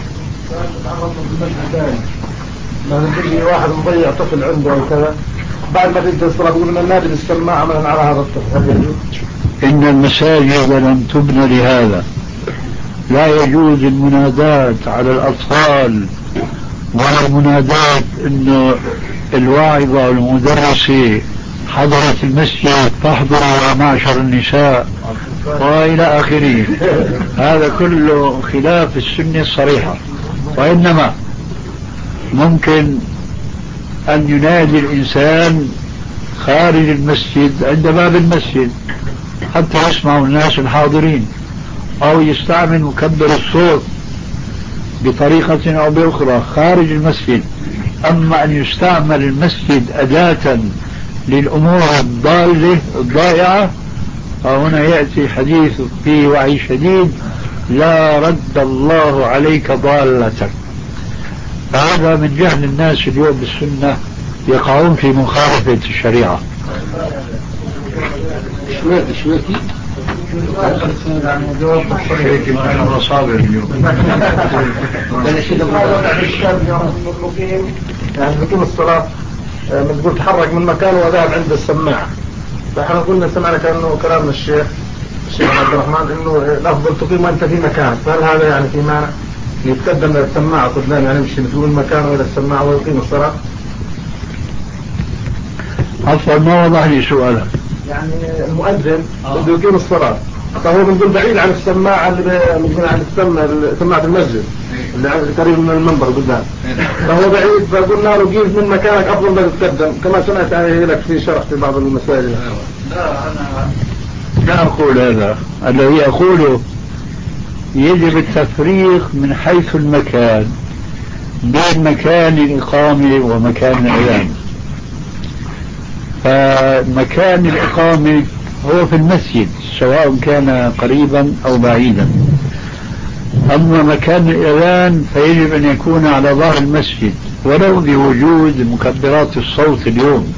[SPEAKER 6] ما نجي واحد مضيع طفل عنده وكذا، بعد ما تبدا الصلاه بيقول لنا نادي السماعه مثلا على هذا الطفل.
[SPEAKER 2] إن المساجد لم تبنى لهذا، لا يجوز المنادات على الأطفال ولا المنادات إنه الواعظة والمدرسة حضرت المسجد فاحضروا يا معشر النساء وإلى آخره. هذا كله خلاف السنة الصريحة، وإنما ممكن أن ينادي الإنسان خارج المسجد عند باب المسجد حتى يسمعوا الناس الحاضرين، أو يستعمل مكبر الصوت بطريقة أو بأخرى خارج المسجد. أما أن يستعمل المسجد أداة للأمور الضالة الضائعة، فهنا يأتي حديث فيه وعي شديد: لا رد الله عليك ضالتك. هذا من جهل الناس اليوم بالسنة، يقعون في مخالفة الشريعة.
[SPEAKER 1] شويتي شويتي
[SPEAKER 6] يعني جواب الصحيح
[SPEAKER 2] أنا صابر اليوم.
[SPEAKER 6] يعني بكل الصلاة بتقول تحرك من مكانه وذهب عند السماعة، فاحنا قلنا سمعنا كأنه كلام الشيخ الشيخ عبد الرحمن انه الافضل تقيم وانت في مكانك، فهل هذا يعني في معنى يتقدم للسماعة قدام، يعني يمشي من مكانه الى السماعة ويقيم الصلاة؟
[SPEAKER 2] عفوا ما وضح لي سؤالك.
[SPEAKER 6] يعني المؤذن بده يقيم الصلاة، فهو بنقول بعيد عن السماعة اللي بنقول عن السماعة سماعة المسجد اللي قريب من المنبر قدام، فهو بعيد، فقلنا له قيم من مكانك افضل ما تتقدم، كما سمعت هي لك في شرح في بعض المساجد.
[SPEAKER 2] لا أنا لا أقول هذا، الذي أقوله يجب التفريق من حيث المكان بين مكان الإقامة ومكان الأذان. فمكان الإقامة هو في المسجد سواء كان قريبا أو بعيدا، أما مكان الأذان فيجب أن يكون على ظهر المسجد ولو بوجود مكبرات الصوت اليوم.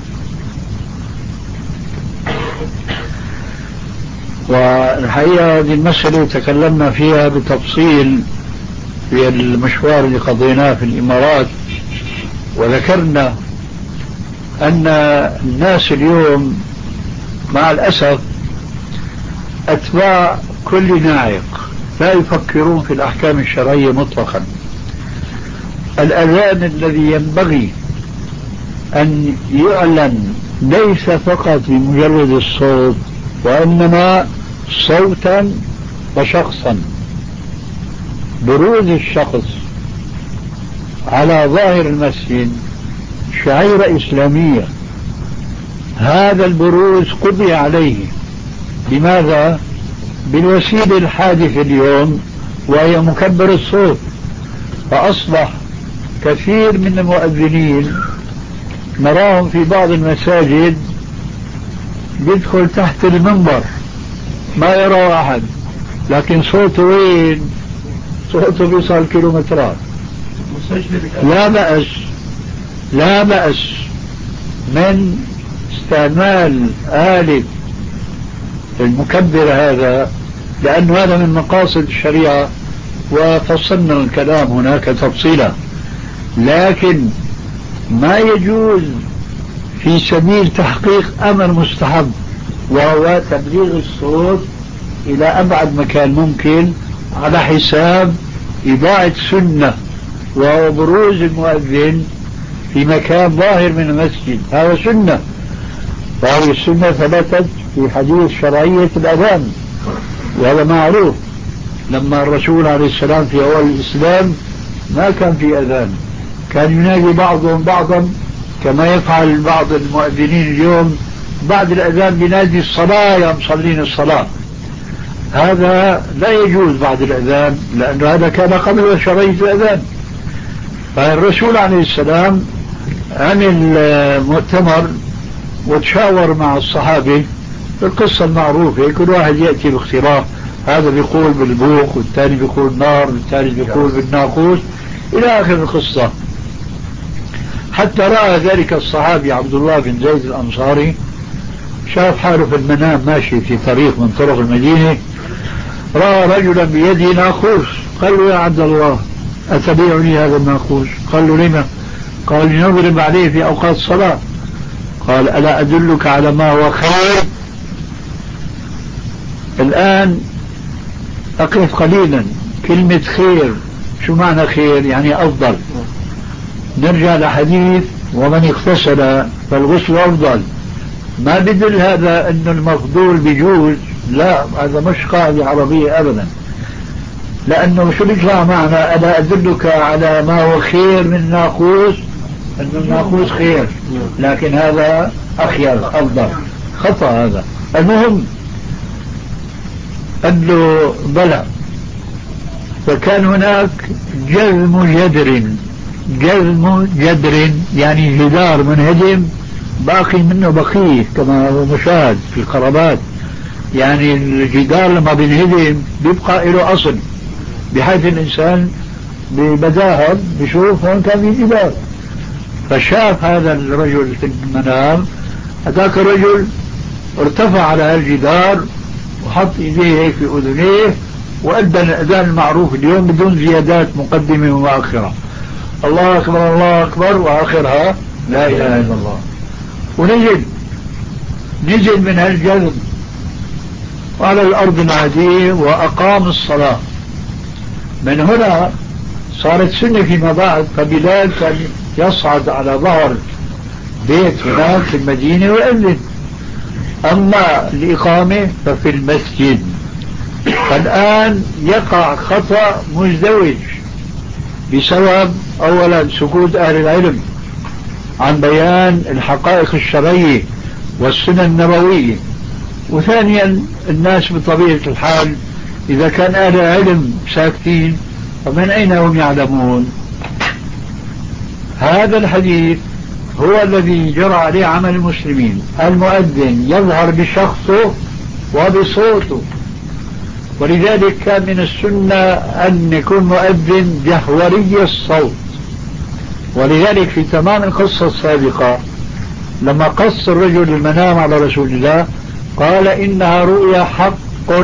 [SPEAKER 2] والحقيقة هذه المسألة تكلمنا فيها بتفصيل في المشوار اللي قضيناه في الإمارات، وذكرنا أن الناس اليوم مع الأسف أتباع كل ناعق، لا يفكرون في الأحكام الشرعية مطلقا. الأذان الذي ينبغي أن يعلن ليس فقط بمجرد الصوت، وإنما صوتا وشخصا. بروز الشخص على ظاهر المسجد شعيرة إسلامية، هذا البروز قضي عليه. لماذا؟ بالوسيلة الحادثة اليوم وهي مكبر الصوت. فأصبح كثير من المؤذنين نراهم في بعض المساجد يدخل تحت المنبر ما يرى أحد، لكن صوته وين؟ صوته بيصل كيلومترات. لا بأس لا بأس من استعمال آلة المكبر هذا، لأن هذا من مقاصد الشريعة وفصلنا الكلام هناك تفصيلا. لكن ما يجوز في سبيل تحقيق أمر مستحب، وهو تبليغ الصوت إلى أبعد مكان ممكن على حساب إضاعة سنة، وهو بروز المؤذن في مكان ظاهر من المسجد. هذا سنة، وهذه السنة ثبتت في حديث شرعية الأذان، وهذا معروف. لما الرسول عليه السلام في أول الإسلام ما كان في أذان، كان ينادي بعضهم بعضا كما يفعل بعض المؤذنين اليوم بعد الأذان بينادي الصلاة يا مصلين الصلاة. هذا لا يجوز بعد الأذان، لأن هذا كان قبل شرعية الأذان. فالرسول عليه السلام عمل مؤتمر وتشاور مع الصحابة في القصة المعروفة، كل واحد يأتي باختراع، هذا بيقول بالبوق والثاني بيقول نار والثالث بيقول بالناقوس إلى آخر القصة. حتى رأى ذلك الصحابي عبد الله بن زيد الأنصاري، شاف حاله في المنام ماشي في طريق من طرق المدينة، رأى رجلا بيده ناقوس، قال له يا عبد الله أتبيعني هذا الناقوس؟ قال له لما؟ قال لنضرب عليه في أوقات الصلاة. قال ألا أدلك على ما هو خير؟ الآن أقف قليلا، كلمة خير شو معنى خير؟ يعني أفضل. نرجع لحديث ومن اغتسل فالغسل أفضل. ما بدل هذا أن المفضول بيجوز، لا، هذا مش قاعدة عربية أبدا، لأنه شو بيطلع معنا؟ ألا أدلك على ما هو خير من الناقوس؟ أن الناقوس خير، لكن هذا أخير أفضل، خطأ هذا. المهم قال له بلى. فكان هناك جذم جدر، جذم جدر يعني جدار منهدم باقي منه بقيه كما هو مشاهد في القرابات. يعني الجدار لما بينهدم بيبقى له أصل، بحيث الإنسان ببداهة بيشوف هون كان في جدار. فشاف هذا الرجل في المنام، هذاك الرجل ارتفع على هالجدار وحط ايديه هيك في اذنيه وادى الاذان المعروف اليوم بدون زيادات مقدمه ومؤخره، الله اكبر الله اكبر، واخرها لا اله الا الله. ونزل نزل من هالجذب على الارض العاديه واقام الصلاه. من هنا صارت سنه فيما بعد، فبلال كان يصعد على ظهر بيت هناك في المدينه ويؤذن. أما الإقامة ففي المسجد. الآن يقع خطأ مزدوج بسبب أولا سكوت أهل العلم عن بيان الحقائق الشرعية والسنن النبوية، وثانيا الناس بطبيعة الحال إذا كان أهل العلم ساكتين فمن أين هم يعلمون؟ هذا الحديث هو الذي جرى عليه عمل المسلمين. المؤذن يظهر بشخصه وبصوته، ولذلك كان من السنة أن يكون مؤذن جهوري الصوت. ولذلك في تمام القصة السابقة لما قص الرجل المنام على رسول الله قال إنها رؤيا حق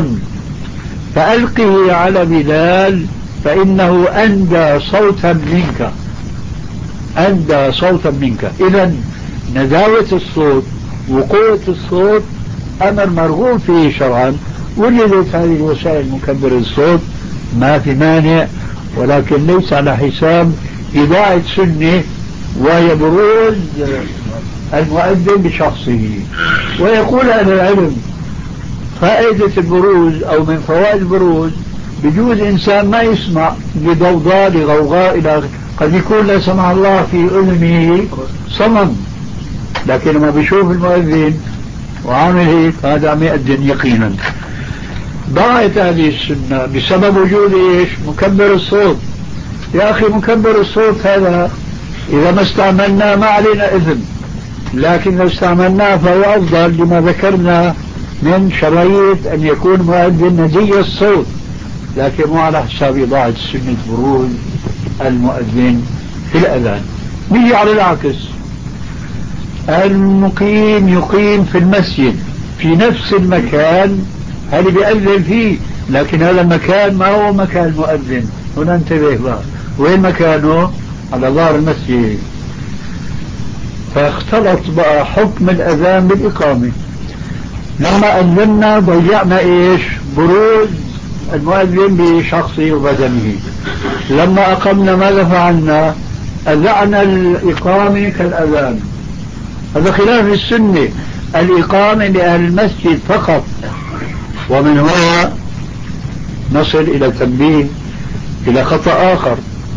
[SPEAKER 2] فألقه على بلال فإنه أندى صوتا منك، أندى صوتا منك. إذا نداوة الصوت وقوة الصوت أمر مرغوب فيه شرعا، وجدت هذه الوسائل مكبر الصوت ما في مانع، ولكن ليس على حساب إذاعة سنة وهي بروز المؤذن بشخصه. ويقول أهل العلم فائدة البروز أو من فوائد البروز بجوز إنسان ما يسمع لضوضاء لغوغاء إلى قد يكون لا سمح الله في أذنه صمم، لكن ما بيشوف المؤذن وعامل هيك هذا عم يأذن يقينا. ضاعت هذه السنة بسبب وجود إيش؟ مكبر الصوت. يا أخي مكبر الصوت هذا إذا ما استعملناه ما علينا إذن، لكن لو استعملناه فهو أفضل لما ذكرنا من شرعية أن يكون مؤذن ندي الصوت، لكن مو على حساب إضاعة سنة بروز المؤذن في الأذان. نيجي على العكس، المقيم يقيم في المسجد في نفس المكان هل بيأذن فيه، لكن هذا المكان ما هو مكان مؤذن. هنا انتبه بقى، وين مكانه؟ على ظهر المسجد. فاختلط بقى حكم الأذان بالإقامة. لما أذنا ضيعنا إيش؟ بروز المؤذن بشخصه وبدنه. لما أقمنا ماذا فعلنا؟ أذعنا الإقامة كالأذان. هذا خلاف السنة، الإقامة لأهل المسجد فقط. ومن هنا نصل إلى تنبيه إلى خطأ آخر،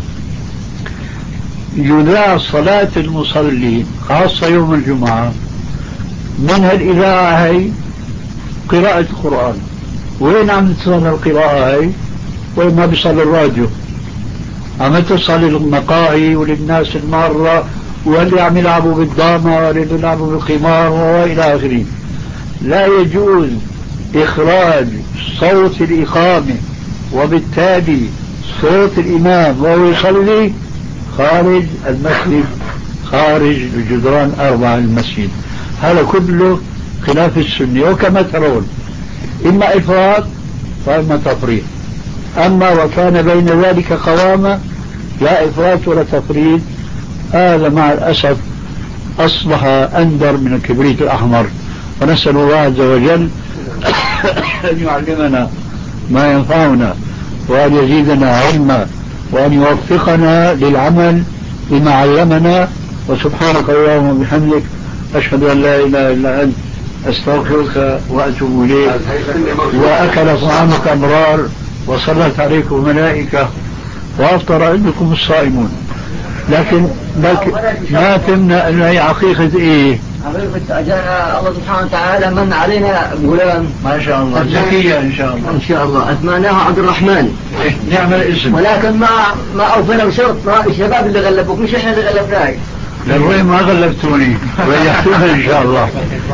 [SPEAKER 2] يذاع صلاة المصلين خاصة يوم الجمعة منها الإذاعة هي قراءة القرآن. وين عم تصل القراءة هي؟ وين ما بيصل الراديو، عم تصل المقاهي وللناس المارة واللي عم يلعبوا بالدامة واللي يلعبوا بالقمار وإلى آخره. لا يجوز إخراج صوت الإقامة وبالتالي صوت الإمام وهو يصلي خارج المسجد، خارج الجدران أربعة المسجد. هذا كله خلاف السنة. وكما ترون إما إفراط وإما تفريط. أما وكان بين ذلك قوامة لا إفراط ولا تفريط، هذا مع الأسف أصبح أندر من الكبريت الأحمر. ونسأل الله عز وجل أن يعلمنا ما ينفعنا وأن يزيدنا علما وأن يوفقنا للعمل بما علمنا. وسبحانك اللهم وبحمدك أشهد أن لا إله إلا أنت أستغفرك وأتوب إليك. وأكل طعامك أبرار وصلت عليكم ملائكة وأفطر عندكم الصائمون. لكن لكن ما تمنع أن هي عقيقة إيه؟
[SPEAKER 1] حقيقة أجانا الله سبحانه وتعالى من علينا غلام
[SPEAKER 2] ما شاء الله زكية إن شاء الله.
[SPEAKER 1] إن شاء الله أسمعناه عبد الرحمن.
[SPEAKER 2] نعم الاسم،
[SPEAKER 1] ولكن ما ما أوفينا بشرط الشباب اللي غلبوك مش إحنا اللي غلبناك.
[SPEAKER 2] للوين ما غلبتوني وريحتونا إن شاء الله.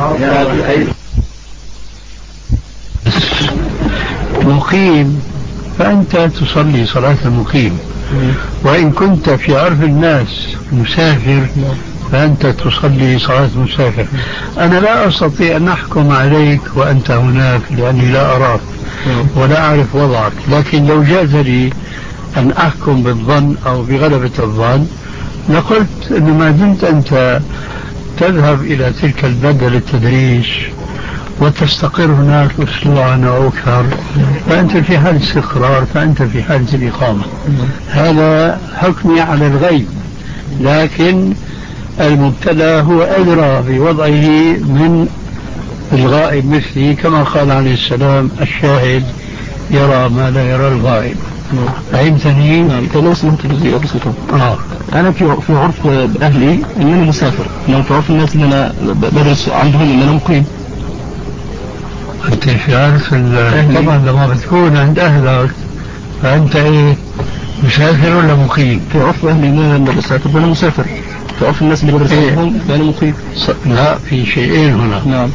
[SPEAKER 2] مقيم فأنت تصلي صلاة المقيم، وإن كنت في عرف الناس مسافر فأنت تصلي صلاة مسافر. أنا لا أستطيع أن أحكم عليك وأنت هناك لأني لا أراك ولا أعرف وضعك، لكن لو جاز لي أن أحكم بالظن أو بغلبة الظن لقلت أنه ما دمت أنت تذهب إلى تلك البلدة للتدريس وتستقر هناك أسبوعا أو أكثر فأنت في حالة استقرار، فأنت في حالة الإقامة. هذا حكمي على الغيب، لكن المبتلى هو أدرى بوضعه من الغائب مثلي، كما قال عليه السلام الشاهد يرى ما لا يرى الغائب. فهمتني؟
[SPEAKER 5] نعم. لو سمحت جزئية بسيطة.
[SPEAKER 2] آه.
[SPEAKER 5] أنا في في عرف أهلي إنني مسافر، إنما في عرف الناس اللي أنا بدرس عندهم إن أنا مقيم.
[SPEAKER 2] أنت في عارف طبعا لما بتكون عند أهلك فأنت إيه، مسافر ولا مقيم؟
[SPEAKER 5] في عرف أهلي إن أنا بسافر فأنا مسافر، في عرف الناس اللي بدرس عندهم فأنا مقيم.
[SPEAKER 2] لا، في شيئين هنا.
[SPEAKER 5] نعم.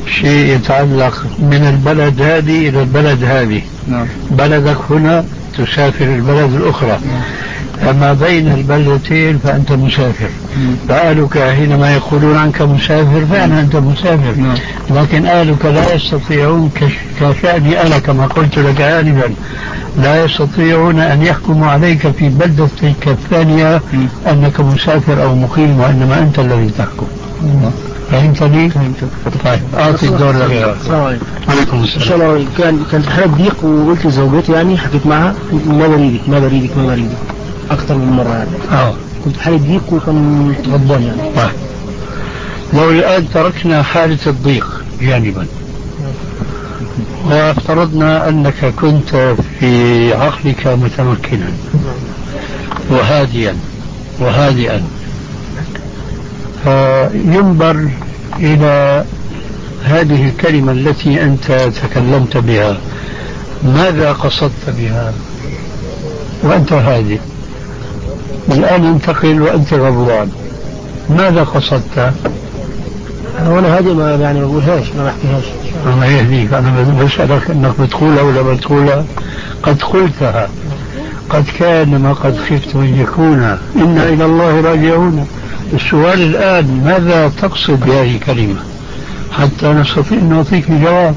[SPEAKER 2] شيء يتعلق من البلد هذه إلى البلد هذه. نعم. بلدك هنا تسافر البلد الأخرى. أما بين البلدتين فأنت مسافر. فأهلك حينما يقولون عنك مسافر فعلا أنت مسافر. نعم. لكن أهلك لا يستطيعون كشأني أنا كما قلت لك آنفا لا يستطيعون أن يحكموا عليك في بلدتك الثانية أنك مسافر أو مقيم، وإنما أنت الذي تحكم. فهمتني؟ طيب أعطي الدور لغيرك.
[SPEAKER 8] السلام عليكم.
[SPEAKER 2] عليكم السلام.
[SPEAKER 8] إن شاء الله كان كانت حالة ضيق وقلت لزوجتي يعني حكيت معها ما بريدك ما بريدك ما بريدك أكثر من مرة يعني. آه. كنت حالة ضيق وكان غضبان يعني.
[SPEAKER 2] طيب. لو الآن تركنا حالة الضيق جانبا وافترضنا أنك كنت في عقلك متمكنا وهاديا وهادئا، فينظر إلى هذه الكلمة التي أنت تكلمت بها، ماذا قصدت بها وأنت هادئ؟ الآن انتقل وأنت غضبان، ماذا قصدت؟
[SPEAKER 8] أنا هادئ ما يعني ما بقولهاش ما بحكيهاش.
[SPEAKER 2] الله يهديك، أنا بسألك أنك بتقولها ولا بتقولها؟ قد قلتها، قد كان ما قد خفت أن يكون، إنا إلى الله راجعون. السؤال الآن ماذا تقصد بهذه الكلمة حتى نستطيع أن نعطيك جواب.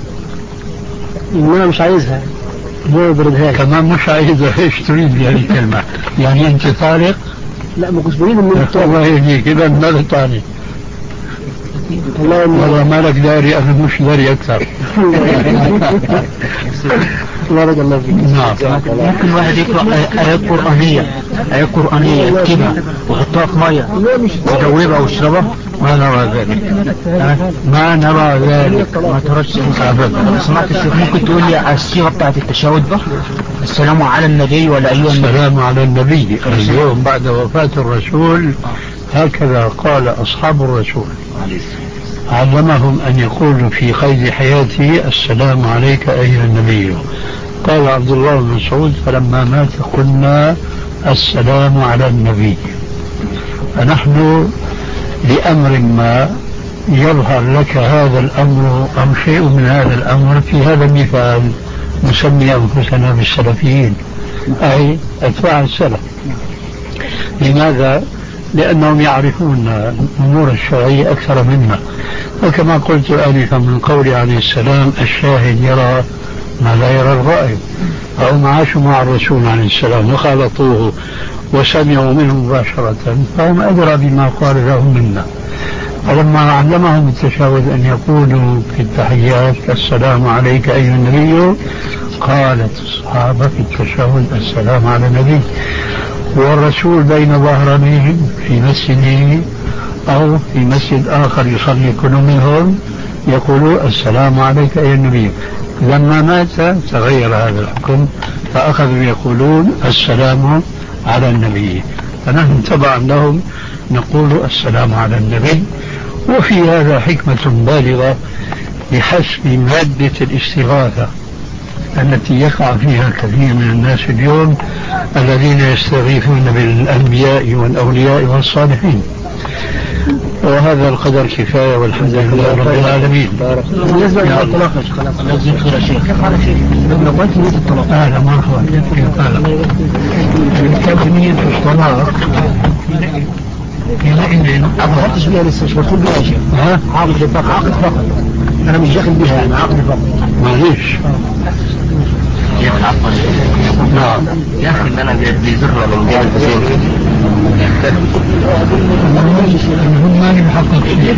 [SPEAKER 8] أنا مش عايزها، ما بردها
[SPEAKER 2] كمان مش عايزها. إيش تريد بهذه الكلمة؟ يعني أنت طارق؟
[SPEAKER 8] لا ما كنتش بريد من
[SPEAKER 2] الله يهديك، إذا ماذا تعني؟ والله ما لك داري، أنا مش داري أكثر.
[SPEAKER 8] بارك الله فيك.
[SPEAKER 2] نعم.
[SPEAKER 8] ممكن واحد يقرأ آيات قرآنية آيات قرآنية يكتبها ويحطها في مية ويدوبها ويشربها؟
[SPEAKER 2] ما نرى ذلك، ما نرى ذلك.
[SPEAKER 8] ما تركش أبدا. سمعت الشيخ ممكن تقول لي على الصيغة بتاعت التشهد ده؟ السلام على النبي ولا أيها النبي؟
[SPEAKER 2] السلام على النبي. اليوم بعد وفاة الرسول هكذا قال أصحاب الرسول، علمهم أن يقولوا في قيد حياته السلام عليك أيها النبي. قال عبد الله بن مسعود فلما مات قلنا السلام على النبي. فنحن لأمر ما يظهر لك هذا الأمر أو شيء من هذا الأمر في هذا المثال نسمي أنفسنا بالسلفيين، أي أتباع السلف. لماذا؟ لأنهم يعرفون الأمور الشرعية أكثر منا. وكما قلت آنفا من قول عليه السلام الشاهد يرى ما لا يرى الغائب، أو عاشوا مع الرسول عليه السلام وخالطوه وسمعوا منه مباشرة، فهم أدرى بما قال لهم منا. فلما علمهم التشهد أن يقولوا في التحيات السلام عليك أيها النبي، قالت الصحابة في التشهد السلام على النبي، والرسول بين ظهرانيهم في مسجده أو في مسجد آخر يصلي كل منهم يقولوا السلام عليك أيها النبي. لما مات تغير هذا الحكم فأخذوا يقولون السلام على النبي، فنحن تبعا لهم نقول السلام على النبي. وفي هذا حكمة بالغة بحسب مادة الاستغاثة التي يقع فيها كثير من الناس اليوم الذين يستغيثون بالأنبياء والأولياء والصالحين. وهذا القدر كفاية والحمد لله رب العالمين.
[SPEAKER 8] بالنسبة للطلاق خلاص خير شيخ لو قلت نية الطلاق
[SPEAKER 2] أهلا مرحبا. كيف حالك؟ كانت نية الطلاق حينئذ
[SPEAKER 8] ما دخلتش بيها لسه، مش مدخول بيها يا شيخ.
[SPEAKER 2] ها؟
[SPEAKER 8] عقد فقط عقد فقط أنا مش داخل بيها يعني عقد فقط.
[SPEAKER 2] معليش
[SPEAKER 3] شيخ عفوا.
[SPEAKER 2] نعم
[SPEAKER 3] يا أخي أنا بيزرنا من جانب الحسين.
[SPEAKER 2] هم ما يحقق شيء.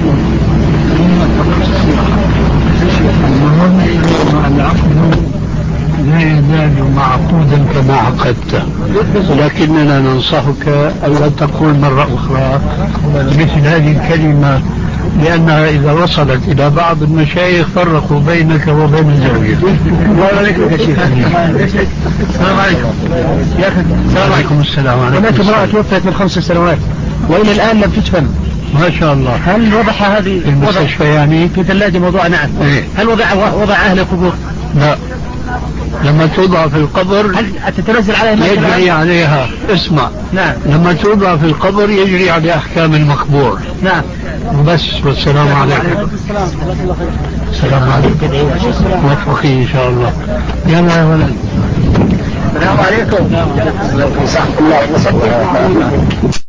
[SPEAKER 2] المهم العقد لا يزال معقودا كما عقدته، لكننا ننصحك ألا تقول مرة أخرى مثل هذه الكلمة، لأنها إذا وصلت إلى بعض المشايخ فرقوا بينك وبين الزوجة.
[SPEAKER 8] الله عليكم يا شيخ. السلام عليكم يا أخي.
[SPEAKER 2] السلام عليكم. السلام عليكم.
[SPEAKER 8] هناك امرأة توفت من خمس سنوات وإلى الآن لم تدفن.
[SPEAKER 2] ما شاء الله.
[SPEAKER 8] هل وضعها هذه
[SPEAKER 2] في المستشفى يعني
[SPEAKER 8] في ثلاجة موضوع؟ نعم.
[SPEAKER 2] إيه؟
[SPEAKER 8] هل وضع وضع أهل قبور؟
[SPEAKER 2] لا لما توضع في القبر
[SPEAKER 8] هل تتنزل عليها
[SPEAKER 2] يجري عليها اسمع
[SPEAKER 8] نعم
[SPEAKER 2] لما توضع في القبر يجري على أحكام المقبور.
[SPEAKER 8] نعم
[SPEAKER 2] وبس. والسلام عليكم. السلام عليكم. موفقين إن شاء الله. يلا يا ولد.
[SPEAKER 8] السلام عليكم.
[SPEAKER 3] صح الله.